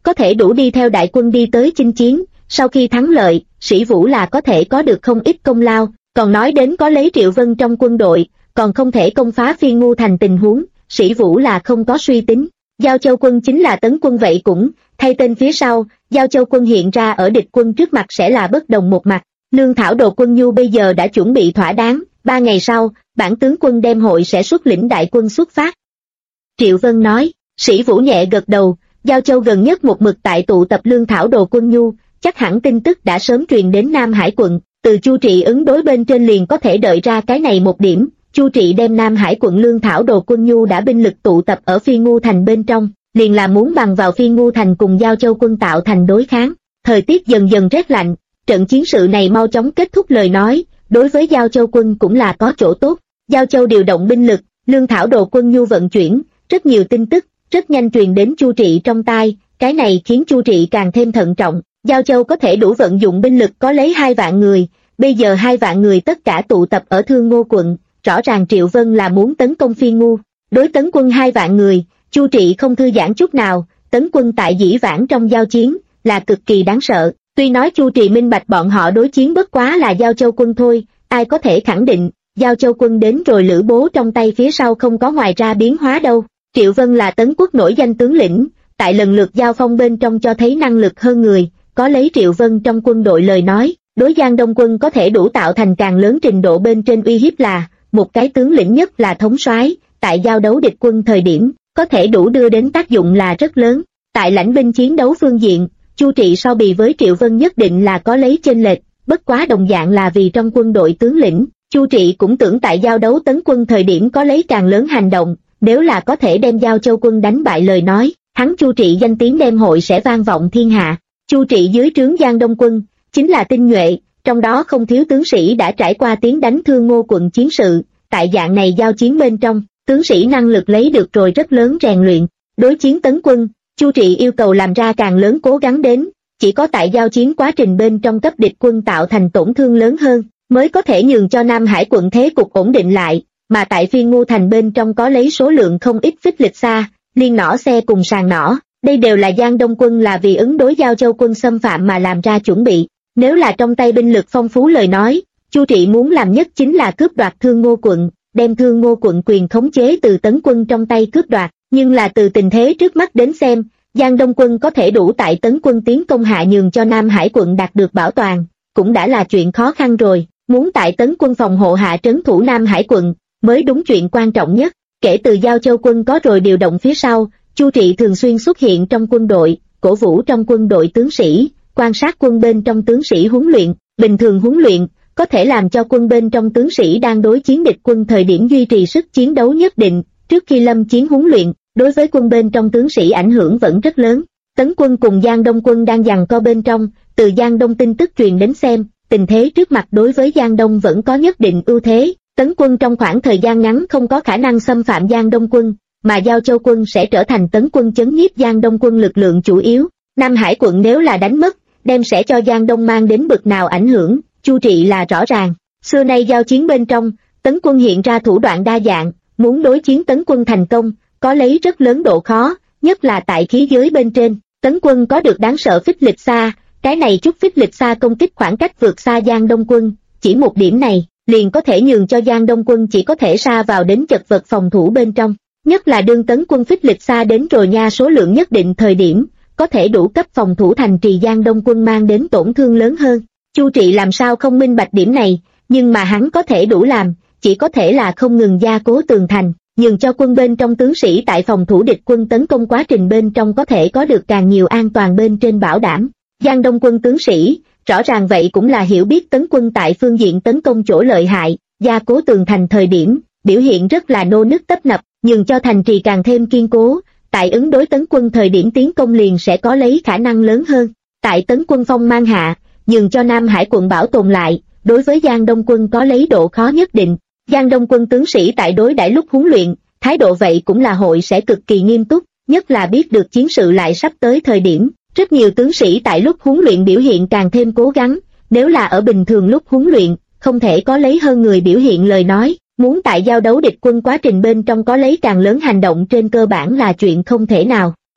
có thể đủ đi theo đại quân đi tới chinh chiến. Sau khi thắng lợi, Sĩ Vũ là có thể có được không ít công lao, còn nói đến có lấy Triệu Vân trong quân đội, còn không thể công phá Phi Ngu Thành tình huống, Sĩ Vũ là không có suy tính. Giao Châu quân chính là Tấn quân vậy cũng, thay tên phía sau, Giao Châu quân hiện ra ở địch quân trước mặt sẽ là bất đồng một mặt. Lương thảo đồ quân nhu bây giờ đã chuẩn bị thỏa đáng, 3 ngày sau, bản tướng quân đem hội sẽ xuất lĩnh đại quân xuất phát. Triệu Vân nói, Sĩ Vũ nhẹ gật đầu, Giao Châu gần nhất một mực tại tụ tập lương thảo đồ quân nhu, chắc hẳn tin tức đã sớm truyền đến Nam Hải quận, từ Chu Trị ứng đối bên trên liền có thể đợi ra cái này một điểm. Chu Trị đem Nam Hải quận lương thảo đồ quân nhu đã binh lực tụ tập ở Phi Ngu Thành bên trong, liền là muốn bằng vào Phi Ngu Thành cùng Giao Châu quân tạo thành đối kháng. Thời tiết dần dần rét lạnh, trận chiến sự này mau chóng kết thúc lời nói, đối với Giao Châu quân cũng là có chỗ tốt. Giao Châu điều động binh lực, lương thảo đồ quân nhu vận chuyển, rất nhiều tin tức, rất nhanh truyền đến Chu Trị trong tai, cái này khiến Chu Trị càng thêm thận trọng. Giao Châu có thể đủ vận dụng binh lực có lấy 2 vạn người, bây giờ 2 vạn người tất cả tụ tập ở Thương Ngô quận, rõ ràng Triệu Vân là muốn tấn công Phi Ngu. Đối tấn quân 2 vạn người, Chu Trị không thư giãn chút nào, tấn quân tại dĩ vãng trong giao chiến, là cực kỳ đáng sợ. Tuy nói Chu Trị minh bạch bọn họ đối chiến bất quá là Giao Châu quân thôi, ai có thể khẳng định, Giao Châu quân đến rồi Lữ Bố trong tay phía sau không có ngoài ra biến hóa đâu. Triệu Vân là Tấn quốc nổi danh tướng lĩnh, tại lần lượt giao phong bên trong cho thấy năng lực hơn người, có lấy Triệu Vân trong quân đội lời nói, đối Giang Đông quân có thể đủ tạo thành càng lớn trình độ bên trên uy hiếp là, một cái tướng lĩnh nhất là thống soái, tại giao đấu địch quân thời điểm, có thể đủ đưa đến tác dụng là rất lớn. Tại lãnh binh chiến đấu phương diện, Chu Trị so bì với Triệu Vân nhất định là có lấy chênh lệch, bất quá đồng dạng là vì trong quân đội tướng lĩnh, Chu Trị cũng tưởng tại giao đấu tấn quân thời điểm có lấy càng lớn hành động, nếu là có thể đem Giao Châu quân đánh bại lời nói, hắn Chu Trị danh tiếng đem hội sẽ vang vọng thiên hạ. Chu Trị dưới trướng Giang Đông quân, chính là tinh nhuệ, trong đó không thiếu tướng sĩ đã trải qua tiến đánh Thương Ngô quận chiến sự, tại dạng này giao chiến bên trong, tướng sĩ năng lực lấy được rồi rất lớn rèn luyện. Đối chiến tấn quân, Chu Trị yêu cầu làm ra càng lớn cố gắng đến, chỉ có tại giao chiến quá trình bên trong cấp địch quân tạo thành tổn thương lớn hơn, mới có thể nhường cho Nam Hải quận thế cục ổn định lại, mà tại Phi Ngu Thành bên trong có lấy số lượng không ít phích lịch xa, liên nỏ xe cùng sàng nỏ, đây đều là Giang Đông quân là vì ứng đối Giao Châu quân xâm phạm mà làm ra chuẩn bị. Nếu là trong tay binh lực phong phú lời nói, Chu Trị muốn làm nhất chính là cướp đoạt Thương Ngô quận, đem Thương Ngô quận quyền khống chế từ tấn quân trong tay cướp đoạt, nhưng là từ tình thế trước mắt đến xem, Giang Đông quân có thể đủ tại tấn quân tiến công hạ nhường cho Nam Hải quận đạt được bảo toàn, cũng đã là chuyện khó khăn rồi, muốn tại tấn quân phòng hộ hạ trấn thủ Nam Hải quận, mới đúng chuyện quan trọng nhất. Kể từ Giao Châu quân có rồi điều động phía sau, Chu Trị thường xuyên xuất hiện trong quân đội, cổ vũ trong quân đội tướng sĩ, quan sát quân bên trong tướng sĩ huấn luyện, bình thường huấn luyện, có thể làm cho quân bên trong tướng sĩ đang đối chiến địch quân thời điểm duy trì sức chiến đấu nhất định, trước khi lâm chiến huấn luyện, đối với quân bên trong tướng sĩ ảnh hưởng vẫn rất lớn. Tấn quân cùng Giang Đông quân đang giằng co bên trong, từ Giang Đông tin tức truyền đến xem, tình thế trước mặt đối với Giang Đông vẫn có nhất định ưu thế, Tấn quân trong khoảng thời gian ngắn không có khả năng xâm phạm Giang Đông quân, mà Giao Châu quân sẽ trở thành Tấn quân chấn nhiếp Giang Đông quân lực lượng chủ yếu. Nam Hải quận nếu là đánh mất, đem sẽ cho Giang Đông mang đến bực nào ảnh hưởng, Chu Trị là rõ ràng. Xưa nay giao chiến bên trong, Tấn quân hiện ra thủ đoạn đa dạng, muốn đối chiến Tấn quân thành công, có lấy rất lớn độ khó, nhất là tại khí giới bên trên. Tấn quân có được đáng sợ phích lịch xa, cái này chút phích lịch xa công kích khoảng cách vượt xa Giang Đông quân, chỉ một điểm này, liền có thể nhường cho Giang Đông quân chỉ có thể sa vào đến chật vật phòng thủ bên trong. Nhất là đương Tấn quân phích lịch xa đến rồi nha số lượng nhất định thời điểm, có thể đủ cấp phòng thủ thành trì Giang Đông quân mang đến tổn thương lớn hơn. Chu Trị làm sao không minh bạch điểm này, nhưng mà hắn có thể đủ làm, chỉ có thể là không ngừng gia cố tường thành, nhường cho quân bên trong tướng sĩ tại phòng thủ địch quân tấn công quá trình bên trong có thể có được càng nhiều an toàn bên trên bảo đảm. Giang Đông quân tướng sĩ, rõ ràng vậy cũng là hiểu biết Tấn quân tại phương diện tấn công chỗ lợi hại, gia cố tường thành thời điểm, biểu hiện rất là nô nức tấp nập, nhường cho thành trì càng thêm kiên cố, tại ứng đối Tấn quân thời điểm tiến công liền sẽ có lấy khả năng lớn hơn. Tại Tấn quân phong mang hạ, nhường cho Nam Hải quận bảo tồn lại, đối với Giang Đông quân có lấy độ khó nhất định. Giang Đông quân tướng sĩ tại đối đãi lúc huấn luyện, thái độ vậy cũng là hội sẽ cực kỳ nghiêm túc, nhất là biết được chiến sự lại sắp tới thời điểm. Rất nhiều tướng sĩ tại lúc huấn luyện biểu hiện càng thêm cố gắng, nếu là ở bình thường lúc huấn luyện, không thể có lấy hơn người biểu hiện lời nói, muốn tại giao đấu địch quân quá trình bên trong có lấy càng lớn hành động trên cơ bản là chuyện không thể nào.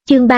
Chương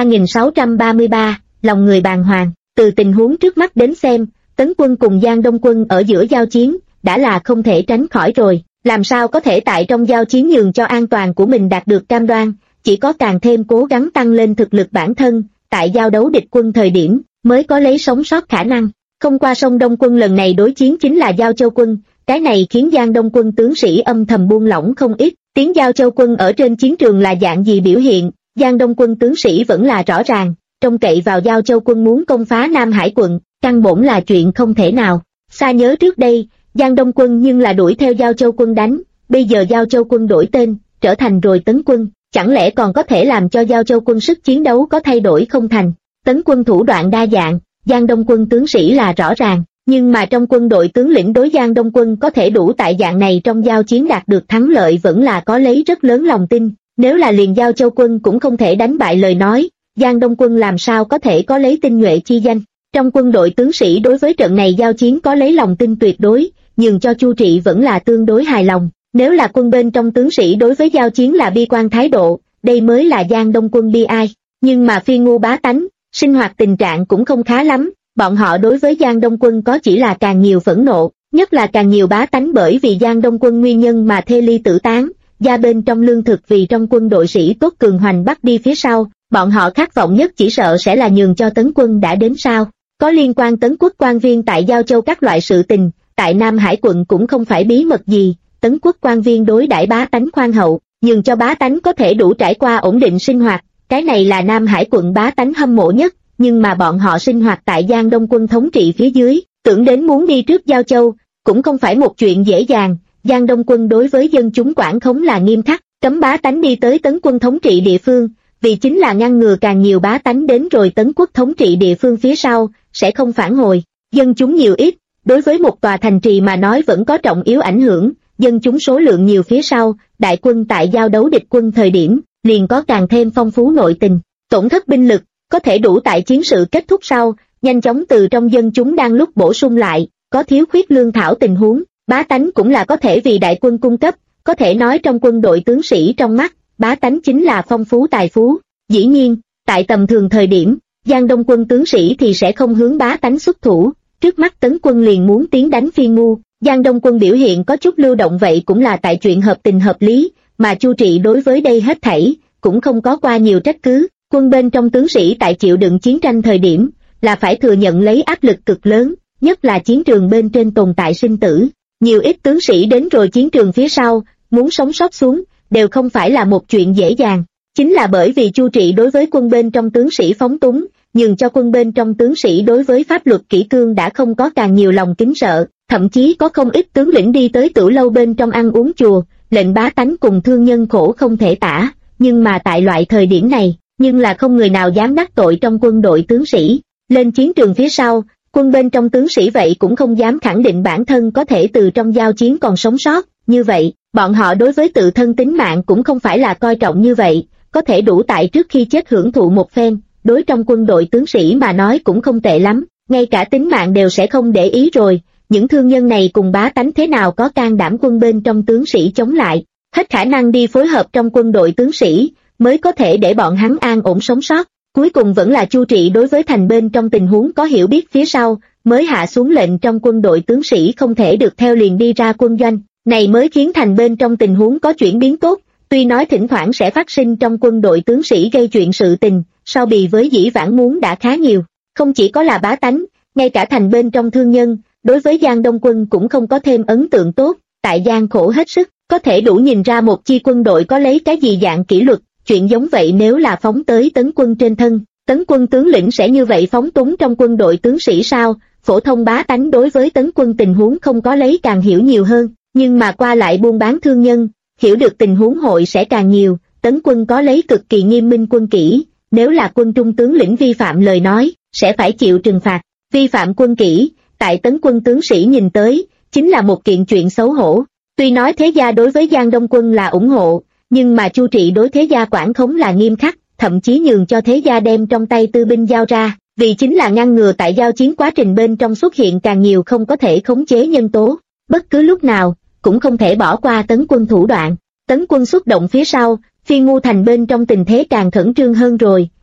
3633, lòng người bàng hoàng. Từ tình huống trước mắt đến xem, Tấn quân cùng Giang Đông quân ở giữa giao chiến, đã là không thể tránh khỏi rồi. Làm sao có thể tại trong giao chiến nhường cho an toàn của mình đạt được cam đoan, chỉ có càng thêm cố gắng tăng lên thực lực bản thân, tại giao đấu địch quân thời điểm, mới có lấy sống sót khả năng. Không qua sông Đông quân lần này đối chiến chính là Giao Châu quân, cái này khiến Giang Đông quân tướng sĩ âm thầm buông lỏng không ít. Tiếng Giao Châu quân ở trên chiến trường là dạng gì biểu hiện, Giang Đông quân tướng sĩ vẫn là rõ ràng, trông cậy vào Giao Châu quân muốn công phá Nam Hải quận, căn bổn là chuyện không thể nào. Xa nhớ trước đây, Giang Đông quân nhưng là đuổi theo Giao Châu quân đánh, bây giờ Giao Châu quân đổi tên, trở thành rồi Tấn quân, chẳng lẽ còn có thể làm cho Giao Châu quân sức chiến đấu có thay đổi không thành. Tấn quân thủ đoạn đa dạng, Giang Đông quân tướng sĩ là rõ ràng, nhưng mà trong quân đội tướng lĩnh đối Giang Đông quân có thể đủ tại dạng này trong giao chiến đạt được thắng lợi vẫn là có lấy rất lớn lòng tin, nếu là liền Giao Châu quân cũng không thể đánh bại lời nói, Giang Đông quân làm sao có thể có lấy tinh nhuệ chi danh. Trong quân đội tướng sĩ đối với trận này giao chiến có lấy lòng tin tuyệt đối, nhưng cho Chu Trị vẫn là tương đối hài lòng, nếu là quân bên trong tướng sĩ đối với giao chiến là bi quan thái độ, đây mới là Giang Đông quân bi ai. Nhưng mà phi ngu bá tánh, sinh hoạt tình trạng cũng không khá lắm, bọn họ đối với Giang Đông quân có chỉ là càng nhiều phẫn nộ, nhất là càng nhiều bá tánh bởi vì Giang Đông quân nguyên nhân mà thê ly tử tán, gia bên trong lương thực vì trong quân đội sĩ tốt cường hoành bắt đi phía sau, bọn họ khát vọng nhất chỉ sợ sẽ là nhường cho Tấn quân đã đến sao. Có liên quan Tấn quốc quan viên tại Giao Châu các loại sự tình, tại Nam Hải quận cũng không phải bí mật gì, Tấn quốc quan viên đối đãi bá tánh khoan hậu, nhường cho bá tánh có thể đủ trải qua ổn định sinh hoạt, cái này là Nam Hải quận bá tánh hâm mộ nhất, nhưng mà bọn họ sinh hoạt tại Giang Đông quân thống trị phía dưới, tưởng đến muốn đi trước Giao Châu, cũng không phải một chuyện dễ dàng. Giang Đông quân đối với dân chúng quản khống là nghiêm khắc, cấm bá tánh đi tới Tấn quân thống trị địa phương, vì chính là ngăn ngừa càng nhiều bá tánh đến rồi Tấn quốc thống trị địa phương phía sau, sẽ không phản hồi. Dân chúng nhiều ít, đối với một tòa thành trì mà nói vẫn có trọng yếu ảnh hưởng, dân chúng số lượng nhiều phía sau, đại quân tại giao đấu địch quân thời điểm, liền có càng thêm phong phú nội tình, tổn thất binh lực, có thể đủ tại chiến sự kết thúc sau, nhanh chóng từ trong dân chúng đang lúc bổ sung lại, có thiếu khuyết lương thảo tình huống, bá tánh cũng là có thể vì đại quân cung cấp, có thể nói trong quân đội tướng sĩ trong mắt, bá tánh chính là phong phú tài phú. Dĩ nhiên, tại tầm thường thời điểm, Giang Đông quân tướng sĩ thì sẽ không hướng bá tánh xuất thủ, trước mắt Tấn quân liền muốn tiến đánh phi ngu, Giang Đông quân biểu hiện có chút lưu động vậy cũng là tại chuyện hợp tình hợp lý, mà Chu Trị đối với đây hết thảy, cũng không có qua nhiều trách cứ, quân bên trong tướng sĩ tại chịu đựng chiến tranh thời điểm, là phải thừa nhận lấy áp lực cực lớn, nhất là chiến trường bên trên tồn tại sinh tử, nhiều ít tướng sĩ đến rồi chiến trường phía sau, muốn sống sót xuống, đều không phải là một chuyện dễ dàng, chính là bởi vì Chu Trị đối với quân bên trong tướng sĩ phóng túng, nhường cho quân bên trong tướng sĩ đối với pháp luật kỷ cương đã không có càng nhiều lòng kính sợ, thậm chí có không ít tướng lĩnh đi tới tửu lâu bên trong ăn uống chùa, lệnh bá tánh cùng thương nhân khổ không thể tả, nhưng mà tại loại thời điểm này, nhưng là không người nào dám đắc tội trong quân đội tướng sĩ, lên chiến trường phía sau, quân bên trong tướng sĩ vậy cũng không dám khẳng định bản thân có thể từ trong giao chiến còn sống sót, như vậy, bọn họ đối với tự thân tính mạng cũng không phải là coi trọng như vậy, có thể đủ tại trước khi chết hưởng thụ một phen, đối trong quân đội tướng sĩ mà nói cũng không tệ lắm, ngay cả tính mạng đều sẽ không để ý rồi, những thương nhân này cùng bá tánh thế nào có can đảm quân bên trong tướng sĩ chống lại, hết khả năng đi phối hợp trong quân đội tướng sĩ, mới có thể để bọn hắn an ổn sống sót. Cuối cùng vẫn là Chu Trị đối với thành bên trong tình huống có hiểu biết phía sau, mới hạ xuống lệnh trong quân đội tướng sĩ không thể được theo liền đi ra quân doanh, này mới khiến thành bên trong tình huống có chuyển biến tốt, tuy nói thỉnh thoảng sẽ phát sinh trong quân đội tướng sĩ gây chuyện sự tình, so bì với dĩ vãng muốn đã khá nhiều, không chỉ có là bá tánh, ngay cả thành bên trong thương nhân, đối với Giang Đông quân cũng không có thêm ấn tượng tốt, tại gian khổ hết sức, có thể đủ nhìn ra một chi quân đội có lấy cái gì dạng kỷ luật. Chuyện giống vậy nếu là phóng tới Tấn quân trên thân, Tấn quân tướng lĩnh sẽ như vậy phóng túng trong quân đội tướng sĩ sao? Phổ thông bá tánh đối với Tấn quân tình huống không có lấy càng hiểu nhiều hơn, nhưng mà qua lại buôn bán thương nhân, hiểu được tình huống hội sẽ càng nhiều. Tấn quân có lấy cực kỳ nghiêm minh quân kỷ, nếu là quân trung tướng lĩnh vi phạm lời nói, sẽ phải chịu trừng phạt. Vi phạm quân kỷ, tại Tấn quân tướng sĩ nhìn tới, chính là một kiện chuyện xấu hổ. Tuy nói thế gia đối với Giang Đông quân là ủng hộ, nhưng mà Chu Trị đối thế gia quản khống là nghiêm khắc, thậm chí nhường cho thế gia đem trong tay tư binh giao ra, vì chính là ngăn ngừa tại giao chiến quá trình bên trong xuất hiện càng nhiều không có thể khống chế nhân tố, bất cứ lúc nào, cũng không thể bỏ qua Tấn quân thủ đoạn. Tấn quân xuất động phía sau, Phi Ngu thành bên trong tình thế càng khẩn trương hơn rồi,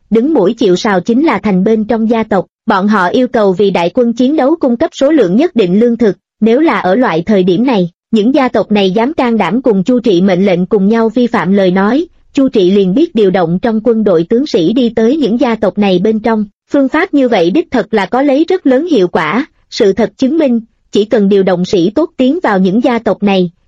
đứng mũi chịu sào chính là thành bên trong gia tộc. Bọn họ yêu cầu vì đại quân chiến đấu cung cấp số lượng nhất định lương thực, nếu là ở loại thời điểm này, những gia tộc này dám can đảm cùng Chu Trị mệnh lệnh cùng nhau vi phạm lời nói, Chu Trị liền biết điều động trong quân đội tướng sĩ đi tới những gia tộc này bên trong. Phương pháp như vậy đích thật là có lấy rất lớn hiệu quả, sự thật chứng minh, chỉ cần điều động sĩ tốt tiến vào những gia tộc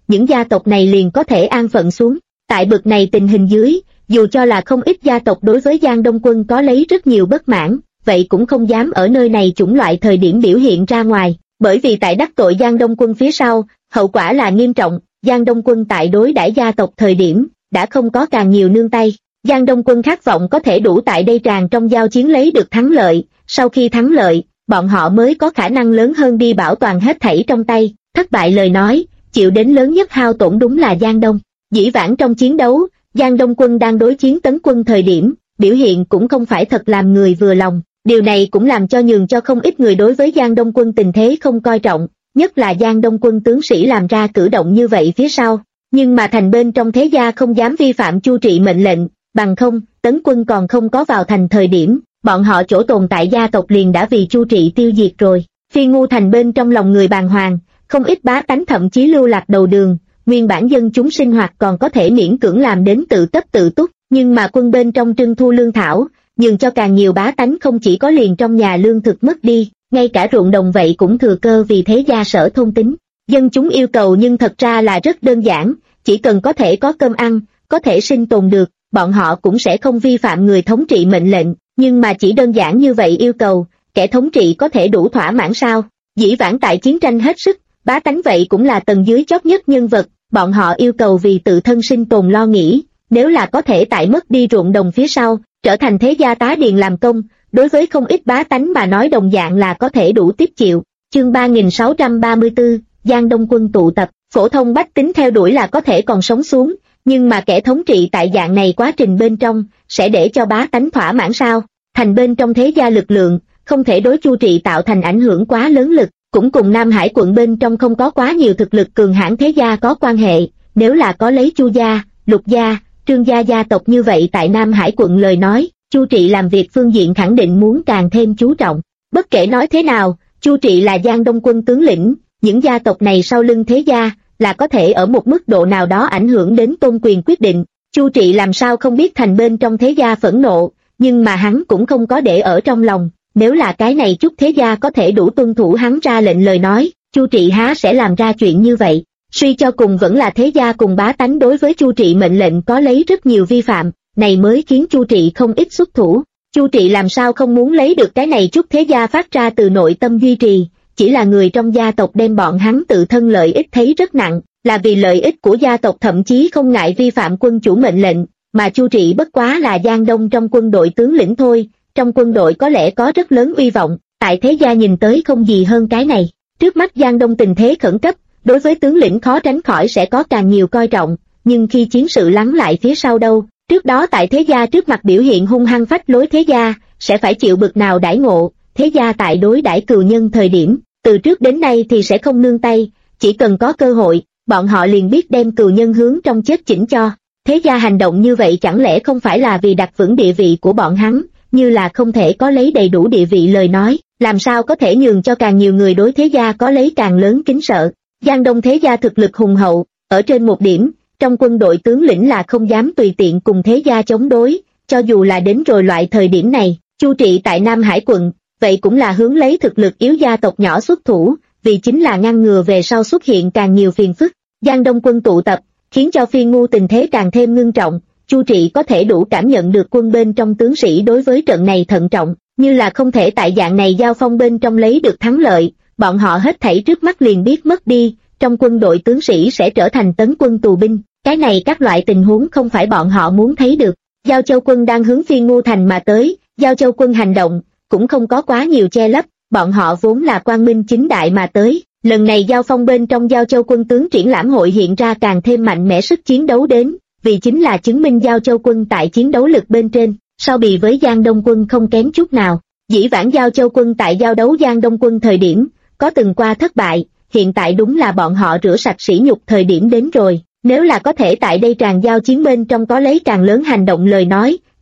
này liền có thể an phận xuống. Tại bực này tình hình dưới, dù cho là không ít gia tộc đối với Giang Đông Quân có lấy rất nhiều bất mãn, vậy cũng không dám ở nơi này chủng loại thời điểm biểu hiện ra ngoài, bởi vì tại đắc tội Giang Đông Quân phía sau, hậu quả là nghiêm trọng. Giang Đông Quân tại đối đãi gia tộc thời điểm, đã không có càng nhiều nương tay. Giang Đông Quân khát vọng có thể đủ tại đây tràn trong giao chiến lấy được thắng lợi, sau khi thắng lợi, bọn họ mới có khả năng lớn hơn đi bảo toàn hết thảy trong tay. Thất bại lời nói, chịu đến lớn nhất hao tổn đúng là Giang Đông. Dĩ vãng trong chiến đấu, Giang Đông Quân đang đối chiến Tấn Quân thời điểm, biểu hiện cũng không phải thật làm người vừa lòng. Điều này cũng làm cho nhường cho không ít người đối với Giang Đông Quân tình thế không coi trọng, nhất là Giang Đông Quân tướng sĩ làm ra cử động như vậy phía sau. Nhưng mà thành bên trong thế gia không dám vi phạm Chu Trị mệnh lệnh, bằng không, Tấn Quân còn không có vào thành thời điểm, bọn họ chỗ tồn tại gia tộc liền đã vì Chu Trị tiêu diệt rồi. Phi Ngu thành bên trong lòng người bàng hoàng, không ít bá tánh thậm chí lưu lạc đầu đường, nguyên bản dân chúng sinh hoạt còn có thể miễn cưỡng làm đến tự tất tự túc, nhưng mà quân bên trong trưng thu lương thảo, nhường cho càng nhiều bá tánh không chỉ có liền trong nhà lương thực mất đi, ngay cả ruộng đồng vậy cũng thừa cơ vì thế gia sở thôn tính. Dân chúng yêu cầu nhưng thật ra là rất đơn giản, chỉ cần có thể có cơm ăn, có thể sinh tồn được, bọn họ cũng sẽ không vi phạm người thống trị mệnh lệnh, nhưng mà chỉ đơn giản như vậy yêu cầu, kẻ thống trị có thể đủ thỏa mãn sao? Dĩ vãng tại chiến tranh hết sức, bá tánh vậy cũng là tầng dưới chót nhất nhân vật, bọn họ yêu cầu vì tự thân sinh tồn lo nghĩ, nếu là có thể tại mất đi ruộng đồng phía sau, trở thành thế gia tá điền làm công, đối với không ít bá tánh mà nói đồng dạng là có thể đủ tiếp chịu. Chương 3634, Giang Đông Quân tụ tập, phổ thông bách tính theo đuổi là có thể còn sống xuống, nhưng mà kẻ thống trị tại dạng này quá trình bên trong, sẽ để cho bá tánh thỏa mãn sao? Thành bên trong thế gia lực lượng, không thể đối Chu Trị tạo thành ảnh hưởng quá lớn lực, cũng cùng Nam Hải quận bên trong không có quá nhiều thực lực cường hãn thế gia có quan hệ, nếu là có lấy Chu gia, Lục gia, Trương gia gia tộc như vậy tại Nam Hải quận lời nói, Chu Trị làm việc phương diện khẳng định muốn càng thêm chú trọng. Bất kể nói thế nào, Chu Trị là Giang Đông Quân tướng lĩnh, những gia tộc này sau lưng thế gia, là có thể ở một mức độ nào đó ảnh hưởng đến tôn quyền quyết định. Chu Trị làm sao không biết thành bên trong thế gia phẫn nộ, nhưng mà hắn cũng không có để ở trong lòng, nếu là cái này chút thế gia có thể đủ tuân thủ hắn ra lệnh lời nói, Chu Trị há sẽ làm ra chuyện như vậy. Suy cho cùng vẫn là thế gia cùng bá tánh đối với Chu Trị mệnh lệnh có lấy rất nhiều vi phạm, này mới khiến Chu Trị không ít xuất thủ. Chu Trị làm sao không muốn lấy được cái này chút thế gia phát ra từ nội tâm duy trì, chỉ là người trong gia tộc đem bọn hắn tự thân lợi ích thấy rất nặng, là vì lợi ích của gia tộc thậm chí không ngại vi phạm quân chủ mệnh lệnh, mà Chu Trị bất quá là Giang Đông trong quân đội tướng lĩnh thôi, trong quân đội có lẽ có rất lớn uy vọng, tại thế gia nhìn tới không gì hơn cái này. Trước mắt Giang Đông tình thế khẩn cấp, đối với tướng lĩnh khó tránh khỏi sẽ có càng nhiều coi trọng, nhưng khi chiến sự lắng lại phía sau đâu, trước đó tại thế gia trước mặt biểu hiện hung hăng phách lối thế gia, sẽ phải chịu bực nào đãi ngộ, thế gia tại đối đãi cừu nhân thời điểm, từ trước đến nay thì sẽ không nương tay, chỉ cần có cơ hội, bọn họ liền biết đem cừu nhân hướng trong chết chỉnh cho. Thế gia hành động như vậy chẳng lẽ không phải là vì đặt vững địa vị của bọn hắn, như là không thể có lấy đầy đủ địa vị lời nói, làm sao có thể nhường cho càng nhiều người đối thế gia có lấy càng lớn kính sợ. Giang Đông thế gia thực lực hùng hậu, ở trên một điểm, trong quân đội tướng lĩnh là không dám tùy tiện cùng thế gia chống đối, cho dù là đến rồi loại thời điểm này, Chu Trị tại Nam Hải quận, vậy cũng là hướng lấy thực lực yếu gia tộc nhỏ xuất thủ, vì chính là ngăn ngừa về sau xuất hiện càng nhiều phiền phức. Giang Đông quân tụ tập, khiến cho Phi Ngu tình thế càng thêm ngưng trọng, Chu Trị có thể đủ cảm nhận được quân bên trong tướng sĩ đối với trận này thận trọng, như là không thể tại dạng này giao phong bên trong lấy được thắng lợi, bọn họ hết thảy trước mắt liền biết mất đi, trong quân đội tướng sĩ sẽ trở thành Tấn quân tù binh, cái này các loại tình huống không phải bọn họ muốn thấy được. Giao Châu quân đang hướng Phi Ngu thành mà tới, Giao Châu quân hành động, cũng không có quá nhiều che lấp, bọn họ vốn là quang minh chính đại mà tới. Lần này giao phong bên trong Giao Châu quân tướng triển lãm hội hiện ra càng thêm mạnh mẽ sức chiến đấu đến, vì chính là chứng minh Giao Châu quân tại chiến đấu lực bên trên, so bì với Giang Đông quân không kém chút nào. Dĩ vãng Giao Châu quân tại giao đấu Giang Đông quân thời điểm, có từng qua thất bại, hiện tại đúng là bọn họ rửa sạch sỉ nhục thời điểm đến rồi. Nếu là có thể tại đây tràn giao chiến bên trong có lấy càng lớn hành động lời nói,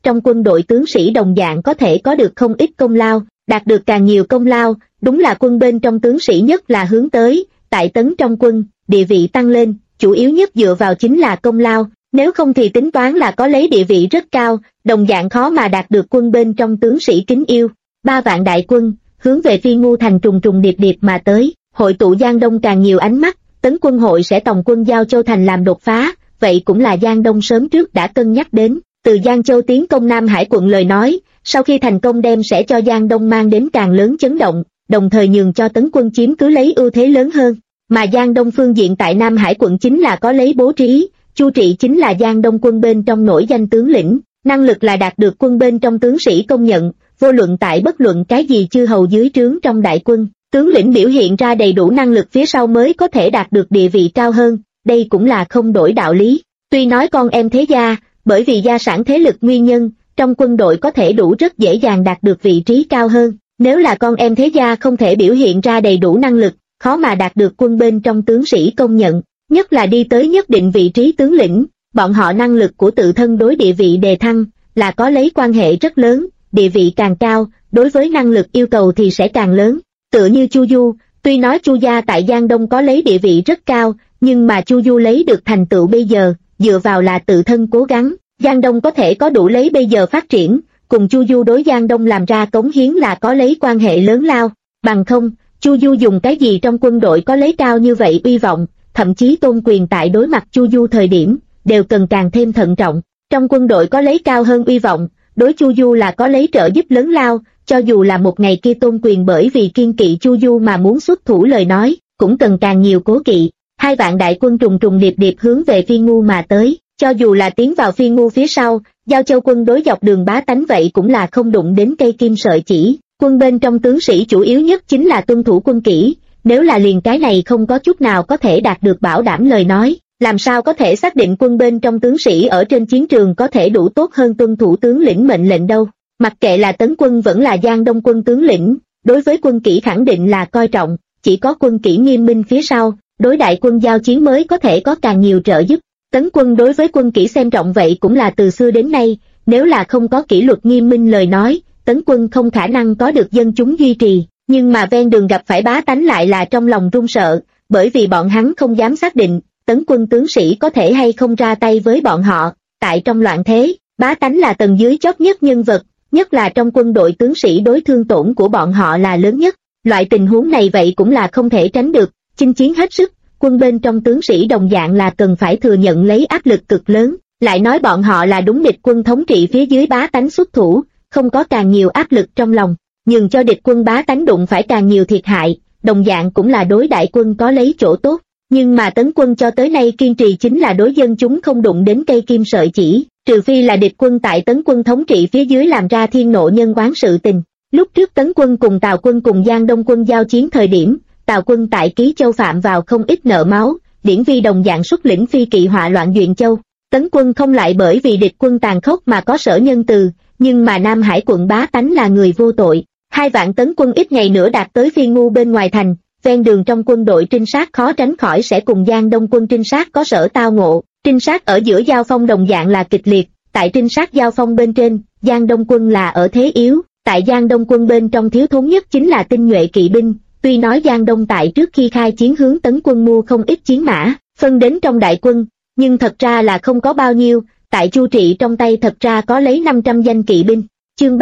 trong quân đội tướng sĩ đồng dạng có thể có được không ít công lao, đạt được càng nhiều công lao, đúng là quân bên trong tướng sĩ nhất là hướng tới, tại tấn trong quân, địa vị tăng lên, chủ yếu nhất dựa vào chính là công lao, nếu không thì tính toán là có lấy địa vị rất cao, đồng dạng khó mà đạt được quân bên trong tướng sĩ kính yêu. 3 vạn đại quân, hướng về Phi Ngu Thành trùng trùng điệp điệp mà tới, hội tụ Giang Đông càng nhiều ánh mắt, Tấn quân hội sẽ tòng quân Giao Châu Thành làm đột phá, vậy cũng là Giang Đông sớm trước đã cân nhắc đến, từ Giang Châu tiến công Nam Hải quận lời nói, sau khi thành công đem sẽ cho Giang Đông mang đến càng lớn chấn động, đồng thời nhường cho Tấn quân chiếm cứ lấy ưu thế lớn hơn, mà Giang Đông phương diện tại Nam Hải quận chính là có lấy bố trí, Chu Trị chính là Giang Đông quân bên trong nổi danh tướng lĩnh, năng lực là đạt được quân bên trong tướng sĩ công nhận, vô luận tại bất luận cái gì chư hầu dưới trướng trong đại quân, tướng lĩnh biểu hiện ra đầy đủ năng lực phía sau mới có thể đạt được địa vị cao hơn, đây cũng là không đổi đạo lý. Tuy nói con em thế gia, bởi vì gia sản thế lực nguyên nhân, trong quân đội có thể đủ rất dễ dàng đạt được vị trí cao hơn, nếu là con em thế gia không thể biểu hiện ra đầy đủ năng lực, khó mà đạt được quân bên trong tướng sĩ công nhận, nhất là đi tới nhất định vị trí tướng lĩnh, bọn họ năng lực của tự thân đối địa vị đề thăng, là có lấy quan hệ rất lớn, địa vị càng cao, đối với năng lực yêu cầu thì sẽ càng lớn. Tựa như Chu Du, tuy nói Chu gia tại Giang Đông có lấy địa vị rất cao, nhưng mà Chu Du lấy được thành tựu bây giờ, dựa vào là tự thân cố gắng, Giang Đông có thể có đủ lấy bây giờ phát triển, cùng Chu Du đối Giang Đông làm ra cống hiến là có lấy quan hệ lớn lao, bằng không, Chu Du dùng cái gì trong quân đội có lấy cao như vậy uy vọng, thậm chí tôn quyền tại đối mặt Chu Du thời điểm, đều cần càng thêm thận trọng, trong quân đội có lấy cao hơn uy vọng, đối Chu Du là có lấy trợ giúp lớn lao, cho dù là một ngày kia tôn quyền bởi vì kiên kỵ Chu Du mà muốn xuất thủ lời nói, cũng cần càng nhiều cố kỵ. 2 vạn đại quân trùng trùng điệp điệp hướng về Phi Ngu mà tới, cho dù là tiến vào Phi Ngu phía sau, Giao Châu quân đối dọc đường bá tánh vậy cũng là không đụng đến cây kim sợi chỉ, quân bên trong tướng sĩ chủ yếu nhất chính là tuân thủ quân kỷ, nếu là liền cái này không có chút nào có thể đạt được bảo đảm lời nói, làm sao có thể xác định quân bên trong tướng sĩ ở trên chiến trường có thể đủ tốt hơn tuân thủ tướng lĩnh mệnh lệnh đâu. Mặc kệ là Tấn quân vẫn là Giang Đông quân tướng lĩnh, đối với quân kỷ khẳng định là coi trọng, chỉ có quân kỷ nghiêm minh phía sau, đối đại quân giao chiến mới có thể có càng nhiều trợ giúp. Tấn quân đối với quân kỷ xem trọng vậy cũng là từ xưa đến nay, nếu là không có kỷ luật nghiêm minh lời nói, Tấn quân không khả năng có được dân chúng duy trì, nhưng mà ven đường gặp phải bá tánh lại là trong lòng run sợ, bởi vì bọn hắn không dám xác định, Tấn quân tướng sĩ có thể hay không ra tay với bọn họ, tại trong loạn thế, bá tánh là tầng dưới chót nhất nhân vật, nhất là trong quân đội tướng sĩ đối thương tổn của bọn họ là lớn nhất, loại tình huống này vậy cũng là không thể tránh được, chinh chiến hết sức, quân bên trong tướng sĩ đồng dạng là cần phải thừa nhận lấy áp lực cực lớn, lại nói bọn họ là đúng địch quân thống trị phía dưới bá tánh xuất thủ, không có càng nhiều áp lực trong lòng, nhưng cho địch quân bá tánh đụng phải càng nhiều thiệt hại, đồng dạng cũng là đối đại quân có lấy chỗ tốt, nhưng mà Tấn quân cho tới nay kiên trì chính là đối dân chúng không đụng đến cây kim sợi chỉ, trừ phi là địch quân tại Tấn quân thống trị phía dưới làm ra thiên nộ nhân oán sự tình. Lúc trước Tấn quân cùng Tào quân cùng Giang Đông quân giao chiến thời điểm, Tào quân tại Ký Châu phạm vào không ít nợ máu, Điển Vi đồng dạng xuất lĩnh phi kỵ họa loạn Duyện Châu. Tấn quân không lại bởi vì địch quân tàn khốc mà có sở nhân từ, nhưng mà Nam Hải quận bá tánh là người vô tội. 2 vạn Tấn quân ít ngày nữa đạt tới Phi Ngu bên ngoài thành, ven đường trong quân đội trinh sát khó tránh khỏi sẽ cùng Giang Đông quân trinh sát có sở tao ngộ. Trinh sát ở giữa giao phong đồng dạng là kịch liệt, tại trinh sát giao phong bên trên, Giang Đông quân là ở thế yếu, tại Giang Đông quân bên trong thiếu thốn nhất chính là tinh nhuệ kỵ binh, tuy nói Giang Đông tại trước khi khai chiến hướng Tấn quân mua không ít chiến mã, phân đến trong đại quân, nhưng thật ra là không có bao nhiêu, tại Chu Trị trong tay thật ra có lấy 500 danh kỵ binh, chương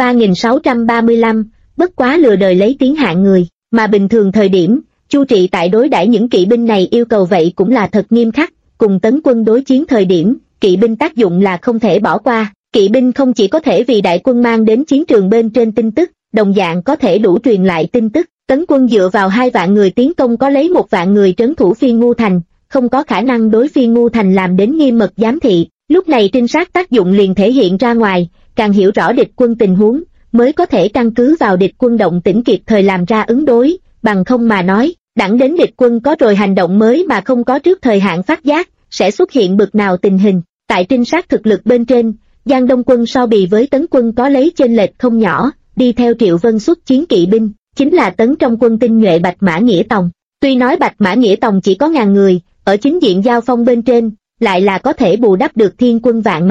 3635, bất quá lừa đời lấy tiếng hạng người, mà bình thường thời điểm, Chu Trị tại đối đãi những kỵ binh này yêu cầu vậy cũng là thật nghiêm khắc, cùng Tấn quân đối chiến thời điểm, kỵ binh tác dụng là không thể bỏ qua, kỵ binh không chỉ có thể vì đại quân mang đến chiến trường bên trên tin tức, đồng dạng có thể đủ truyền lại tin tức. Tấn quân dựa vào 2 vạn người tiến công có lấy 1 vạn người trấn thủ Phi Ngu thành, không có khả năng đối Phi Ngu thành làm đến nghiêm mật giám thị, lúc này trinh sát tác dụng liền thể hiện ra ngoài, càng hiểu rõ địch quân tình huống, mới có thể căn cứ vào địch quân động tĩnh kịp thời làm ra ứng đối, bằng không mà nói, đẳng đến địch quân có rồi hành động mới mà không có trước thời hạn phát giác, sẽ xuất hiện bực nào tình hình. Tại trinh sát thực lực bên trên, Giang Đông quân so bì với Tấn quân có lấy chênh lệch không nhỏ, đi theo Triệu Vân xuất chiến kỵ binh, chính là Tấn trong quân tinh nhuệ Bạch Mã Nghĩa Tòng. Tuy nói Bạch Mã Nghĩa Tòng chỉ có 1000 người, ở chính diện giao phong bên trên, lại là có thể bù đắp được thiên quân vạn mã,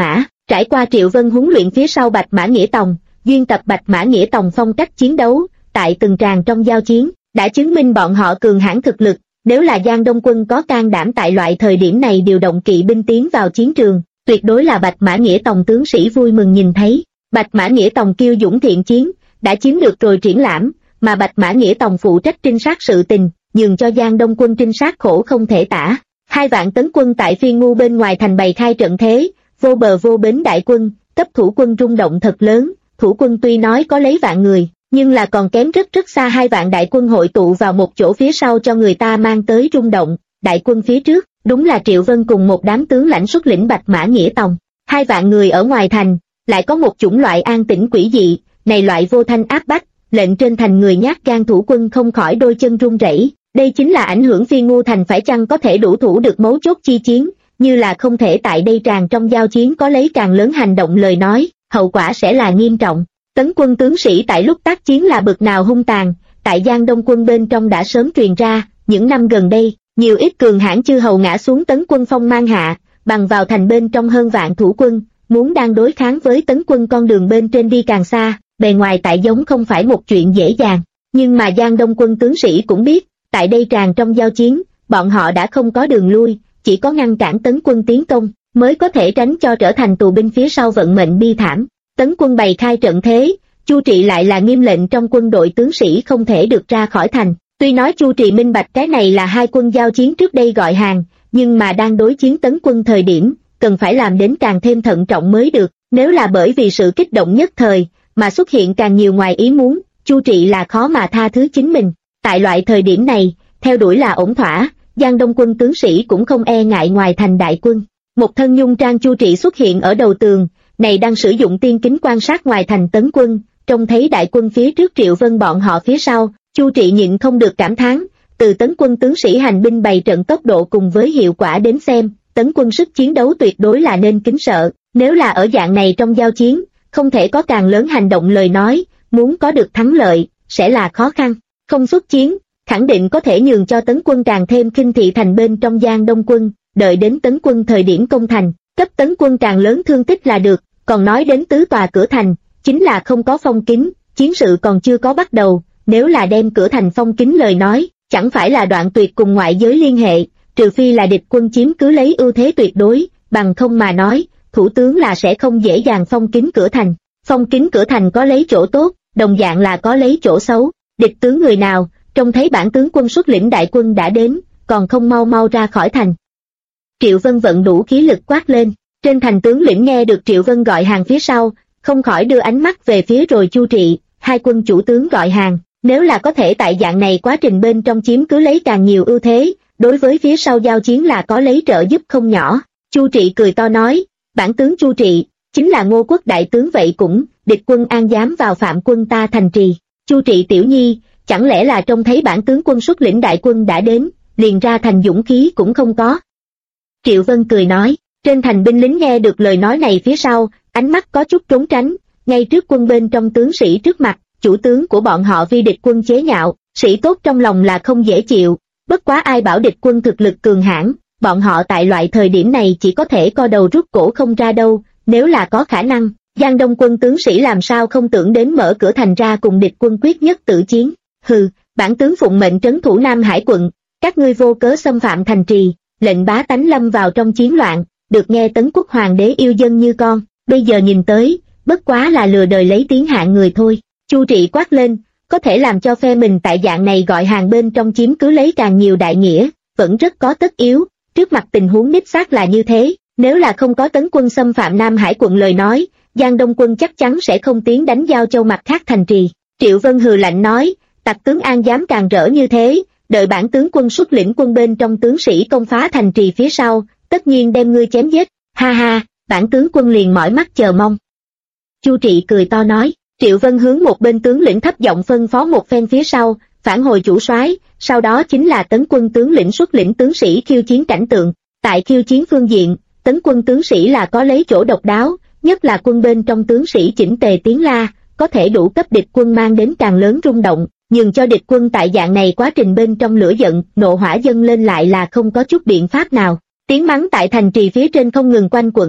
Trải qua Triệu Vân huấn luyện phía sau Bạch Mã Nghĩa Tòng, duyên tập Bạch Mã Nghĩa Tòng phong cách chiến đấu, tại từng tràng trong giao chiến, đã chứng minh bọn họ cường hãn thực lực. Nếu là Giang Đông Quân có can đảm tại loại thời điểm này điều động kỵ binh tiến vào chiến trường, tuyệt đối là Bạch Mã Nghĩa Tòng tướng sĩ vui mừng nhìn thấy. Bạch Mã Nghĩa Tòng kiêu dũng thiện chiến, đã chiếm được rồi triển lãm, mà Bạch Mã Nghĩa Tòng phụ trách trinh sát sự tình, nhường cho Giang Đông Quân trinh sát khổ không thể tả. 2 vạn tấn quân tại Phi Ngu bên ngoài thành bày khai trận thế, vô bờ vô bến đại quân, cấp thủ quân rung động thật lớn. Thủ quân tuy nói có lấy vạn người, nhưng là còn kém rất rất xa 2 vạn đại quân hội tụ vào một chỗ phía sau cho người ta mang tới rung động. Đại quân phía trước, đúng là Triệu Vân cùng một đám tướng lãnh xuất lĩnh Bạch Mã Nghĩa Tòng. 2 vạn người ở ngoài thành, lại có một chủng loại an tĩnh quỷ dị, này loại vô thanh áp bách, lệnh trên thành người nhát gan thủ quân không khỏi đôi chân run rẩy. Đây chính là ảnh hưởng Phi Ngu thành phải chăng có thể đủ thủ được mấu chốt chi chiến, như là không thể tại đây tràn trong giao chiến có lấy càng lớn hành động lời nói, hậu quả sẽ là nghiêm trọng. Tấn quân tướng sĩ tại lúc tác chiến là bực nào hung tàn, tại Giang Đông quân bên trong đã sớm truyền ra. Những năm gần đây, nhiều ít cường hãn chư hầu ngã xuống tấn quân phong mang hạ, bằng vào thành bên trong hơn vạn thủ quân, muốn đang đối kháng với tấn quân con đường bên trên đi càng xa, bề ngoài tại giống không phải một chuyện dễ dàng. Nhưng mà Giang Đông quân tướng sĩ cũng biết, tại đây tràn trong giao chiến, bọn họ đã không có đường lui, chỉ có ngăn cản tấn quân tiến công, mới có thể tránh cho trở thành tù binh phía sau vận mệnh bi thảm. Tấn quân bày khai trận thế, Chu Trị lại là nghiêm lệnh trong quân đội tướng sĩ không thể được ra khỏi thành. Tuy nói Chu Trị minh bạch cái này là 2 quân giao chiến trước đây gọi hàng, nhưng mà đang đối chiến tấn quân thời điểm, cần phải làm đến càng thêm thận trọng mới được. Nếu là bởi vì sự kích động nhất thời, mà xuất hiện càng nhiều ngoài ý muốn, Chu Trị là khó mà tha thứ chính mình. Tại loại thời điểm này, theo đuổi là ổn thỏa, Giang Đông quân tướng sĩ cũng không e ngại ngoài thành đại quân. Một thân nhung trang Chu Trị xuất hiện ở đầu tường, này đang sử dụng tiên kính quan sát ngoài thành tấn quân, trông thấy đại quân phía trước Triệu Vân bọn họ phía sau, Chu Trị nhịn không được cảm thán, từ tấn quân tướng sĩ hành binh bày trận tốc độ cùng với hiệu quả đến xem, tấn quân sức chiến đấu tuyệt đối là nên kính sợ. Nếu là ở dạng này trong giao chiến, không thể có càng lớn hành động lời nói, muốn có được thắng lợi, sẽ là khó khăn. Không xuất chiến, khẳng định có thể nhường cho tấn quân càng thêm khinh thị thành bên trong Giang Đông quân, đợi đến tấn quân thời điểm công thành, cấp tấn quân càng lớn thương tích là được. Còn nói đến tứ tòa cửa thành, chính là không có phong kín, chiến sự còn chưa có bắt đầu, nếu là đem cửa thành phong kín lời nói, chẳng phải là đoạn tuyệt cùng ngoại giới liên hệ, trừ phi là địch quân chiếm cứ lấy ưu thế tuyệt đối, bằng không mà nói, thủ tướng là sẽ không dễ dàng phong kín cửa thành. Phong kín cửa thành có lấy chỗ tốt, đồng dạng là có lấy chỗ xấu. Địch tướng người nào, trông thấy bản tướng quân xuất lĩnh đại quân đã đến, còn không mau mau ra khỏi thành. Triệu Vân vận đủ khí lực quát lên, trên thành tướng lĩnh nghe được Triệu Vân gọi hàng phía sau, không khỏi đưa ánh mắt về phía rồi Chu Trị, 2 quân chủ tướng gọi hàng, nếu là có thể tại dạng này quá trình bên trong chiếm cứ lấy càng nhiều ưu thế, đối với phía sau giao chiến là có lấy trợ giúp không nhỏ. Chu Trị cười to nói, bản tướng Chu Trị, chính là Ngô Quốc đại tướng vậy cũng, địch quân an dám vào phạm quân ta thành trì. Chu Trị tiểu nhi, chẳng lẽ là trông thấy bản tướng quân xuất lĩnh đại quân đã đến, liền ra thành dũng khí cũng không có. Triệu Vân cười nói, trên thành binh lính nghe được lời nói này phía sau, ánh mắt có chút trốn tránh, ngay trước quân bên trong tướng sĩ trước mặt, chủ tướng của bọn họ vì địch quân chế nhạo, sĩ tốt trong lòng là không dễ chịu, bất quá ai bảo địch quân thực lực cường hãn, bọn họ tại loại thời điểm này chỉ có thể co đầu rút cổ không ra đâu, nếu là có khả năng, Giang Đông quân tướng sĩ làm sao không tưởng đến mở cửa thành ra cùng địch quân quyết nhất tử chiến. Hừ, bản tướng phụng mệnh trấn thủ Nam Hải quận, các ngươi vô cớ xâm phạm thành trì, lệnh bá tánh lâm vào trong chiến loạn, được nghe Tấn Quốc hoàng đế yêu dân như con, bây giờ nhìn tới, bất quá là lừa đời lấy tiếng hạng người thôi. Chu Trị quát lên, có thể làm cho phe mình tại dạng này gọi hàng bên trong chiếm cứ lấy càng nhiều đại nghĩa, vẫn rất có tất yếu, trước mặt tình huống đích xác là như thế, nếu là không có Tấn quân xâm phạm Nam Hải quận lời nói, Giang Đông quân chắc chắn sẽ không tiến đánh giao châu mặt khác thành trì. Triệu Vân hừ lạnh nói, tặc tướng An dám càng rỡ như thế, đợi bản tướng quân xuất lĩnh quân bên trong tướng sĩ công phá thành trì phía sau, tất nhiên đem ngươi chém giết, ha ha, bản tướng quân liền mỏi mắt chờ mong. Chu Trị cười to nói, Triệu Vân hướng một bên tướng lĩnh thấp giọng phân phó một phen phía sau, phản hồi chủ soái, sau đó chính là Tấn quân tướng lĩnh xuất lĩnh tướng sĩ khiêu chiến cảnh tượng. Tại khiêu chiến phương diện, Tấn quân tướng sĩ là có lấy chỗ độc đáo, nhất là quân bên trong tướng sĩ chỉnh tề tiếng la, có thể đủ cấp địch quân mang đến càng lớn rung động, nhưng cho địch quân tại dạng này quá trình bên trong lửa giận, nộ hỏa dâng lên lại là không có chút biện pháp nào. Tiếng mắng tại thành trì phía trên không ngừng quanh quẩn,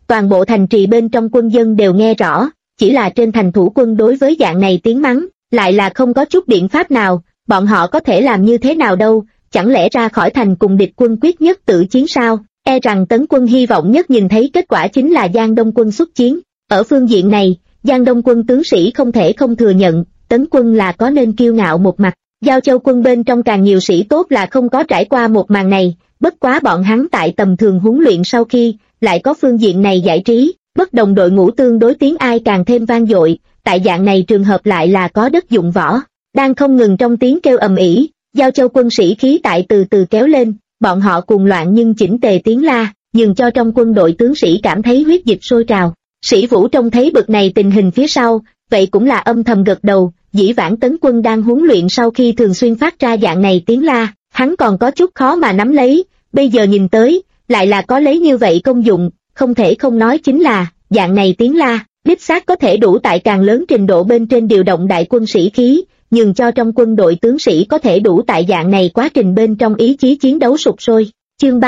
toàn bộ thành trì bên trong quân dân đều nghe rõ, chỉ là trên thành thủ quân đối với dạng này tiếng mắng, lại là không có chút biện pháp nào, bọn họ có thể làm như thế nào đâu, chẳng lẽ ra khỏi thành cùng địch quân quyết nhất tử chiến sao? E rằng Tấn quân hy vọng nhất nhìn thấy kết quả chính là Giang Đông quân xuất chiến. Ở phương diện này, Giang Đông quân tướng sĩ không thể không thừa nhận, Tấn quân là có nên kiêu ngạo một mặt. Giao Châu quân bên trong càng nhiều sĩ tốt là không có trải qua một màn này, bất quá bọn hắn tại tầm thường huấn luyện sau khi, lại có phương diện này giải trí, bất đồng đội ngũ tương đối tiếng ai càng thêm vang dội, tại dạng này trường hợp lại là có đất dụng võ, đang không ngừng trong tiếng kêu ầm ĩ, Giao Châu quân sĩ khí tại từ từ kéo lên, bọn họ cuồng loạn nhưng chỉnh tề tiếng la, nhường cho trong quân đội tướng sĩ cảm thấy huyết dịch sôi trào. Sĩ Vũ trông thấy bực này tình hình phía sau, vậy cũng là âm thầm gật đầu, dĩ vãng Tấn quân đang huấn luyện sau khi thường xuyên phát ra dạng này tiếng la, hắn còn có chút khó mà nắm lấy, bây giờ nhìn tới, lại là có lấy như vậy công dụng, không thể không nói chính là, dạng này tiếng la, đích xác có thể đủ tại càng lớn trình độ bên trên điều động đại quân sĩ khí, nhường cho trong quân đội tướng sĩ có thể đủ tại dạng này quá trình bên trong ý chí chiến đấu sục sôi. Chương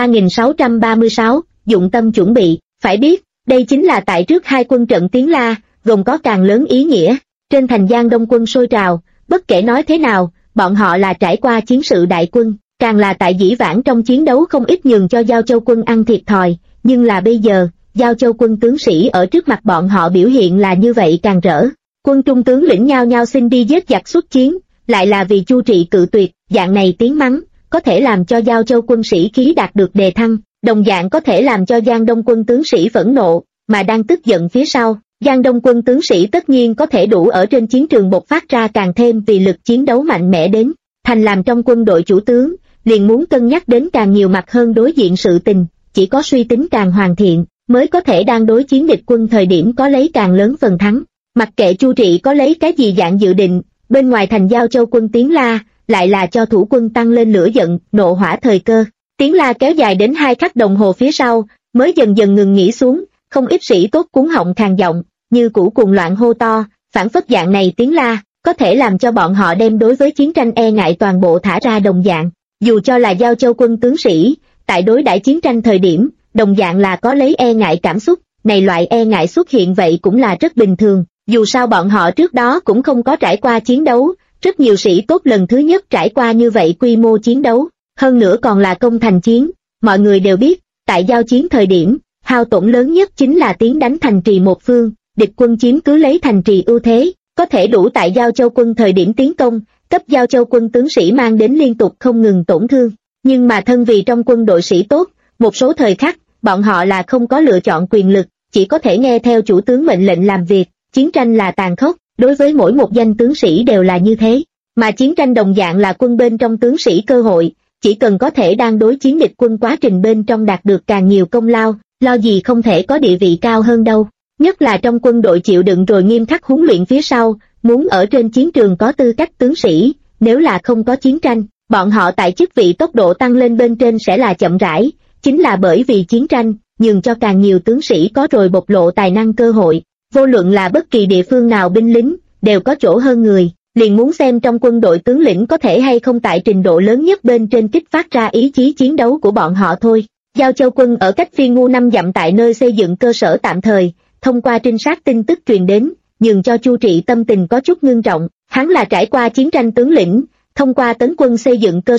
3636, dụng tâm chuẩn bị, phải biết, đây chính là tại trước hai quân trận tiếng la, gồm có càng lớn ý nghĩa. Trên thành Giang Đông quân sôi trào, bất kể nói thế nào, bọn họ là trải qua chiến sự đại quân, càng là tại dĩ vãng trong chiến đấu không ít nhường cho Giao Châu quân ăn thiệt thòi, nhưng là bây giờ, Giao Châu quân tướng sĩ ở trước mặt bọn họ biểu hiện là như vậy càng rỡ. Quân trung tướng lĩnh nhao nhao xin đi giết giặc xuất chiến, lại là vì Chu Trị cự tuyệt, dạng này tiếng mắng, có thể làm cho Giao Châu quân sĩ khí đạt được đề thăng, đồng dạng có thể làm cho Giang Đông quân tướng sĩ phẫn nộ, mà đang tức giận phía sau. Giang Đông quân tướng sĩ tất nhiên có thể đủ ở trên chiến trường bộc phát ra càng thêm vì lực chiến đấu mạnh mẽ đến, thành làm trong quân đội chủ tướng, liền muốn cân nhắc đến càng nhiều mặt hơn đối diện sự tình, chỉ có suy tính càng hoàn thiện, mới có thể đang đối chiến địch quân thời điểm có lấy càng lớn phần thắng. Mặc kệ Chu Trị có lấy cái gì dạng dự định, bên ngoài thành Giao Châu quân tiếng la, lại là cho thủ quân tăng lên lửa giận, nộ hỏa thời cơ. Tiếng la kéo dài đến 2 khắc đồng hồ phía sau, mới dần dần ngừng nghỉ xuống, không ít sĩ tốt cuống họng khàn giọng, như cũ cùng loạn hô to, phản phất dạng này tiếng la, có thể làm cho bọn họ đem đối với chiến tranh e ngại toàn bộ thả ra đồng dạng. Dù cho là Giao Châu quân tướng sĩ, tại đối đãi chiến tranh thời điểm, đồng dạng là có lấy e ngại cảm xúc, này loại e ngại xuất hiện vậy cũng là rất bình thường, dù sao bọn họ trước đó cũng không có trải qua chiến đấu, rất nhiều sĩ tốt lần thứ nhất trải qua như vậy quy mô chiến đấu, hơn nữa còn là công thành chiến, mọi người đều biết, tại giao chiến thời điểm, hao tổn lớn nhất chính là tiến đánh thành trì một phương, địch quân chiếm cứ lấy thành trì ưu thế, có thể đủ tại Giao Châu quân thời điểm tiến công, cấp Giao Châu quân tướng sĩ mang đến liên tục không ngừng tổn thương, nhưng mà thân vì trong quân đội sĩ tốt, một số thời khắc, bọn họ là không có lựa chọn quyền lực, chỉ có thể nghe theo chủ tướng mệnh lệnh làm việc, chiến tranh là tàn khốc, đối với mỗi một danh tướng sĩ đều là như thế, mà chiến tranh đồng dạng là quân bên trong tướng sĩ cơ hội, chỉ cần có thể đang đối chiến địch quân quá trình bên trong đạt được càng nhiều công lao, lo gì không thể có địa vị cao hơn đâu, nhất là trong quân đội chịu đựng rồi nghiêm khắc huấn luyện phía sau, muốn ở trên chiến trường có tư cách tướng sĩ, nếu là không có chiến tranh, bọn họ tại chức vị tốc độ tăng lên bên trên sẽ là chậm rãi, chính là bởi vì chiến tranh, nhường cho càng nhiều tướng sĩ có rồi bộc lộ tài năng cơ hội, vô luận là bất kỳ địa phương nào binh lính, đều có chỗ hơn người, liền muốn xem trong quân đội tướng lĩnh có thể hay không tại trình độ lớn nhất bên trên kích phát ra ý chí chiến đấu của bọn họ thôi. Giao Châu quân ở cách Phi Ngu 5 dặm tại nơi xây dựng cơ sở tạm thời, thông qua trinh sát tin tức truyền đến, nhường cho Chu Trị tâm tình có chút ngưng trọng, hắn là trải qua chiến tranh tướng lĩnh, thông qua tấn quân xây dựng cơ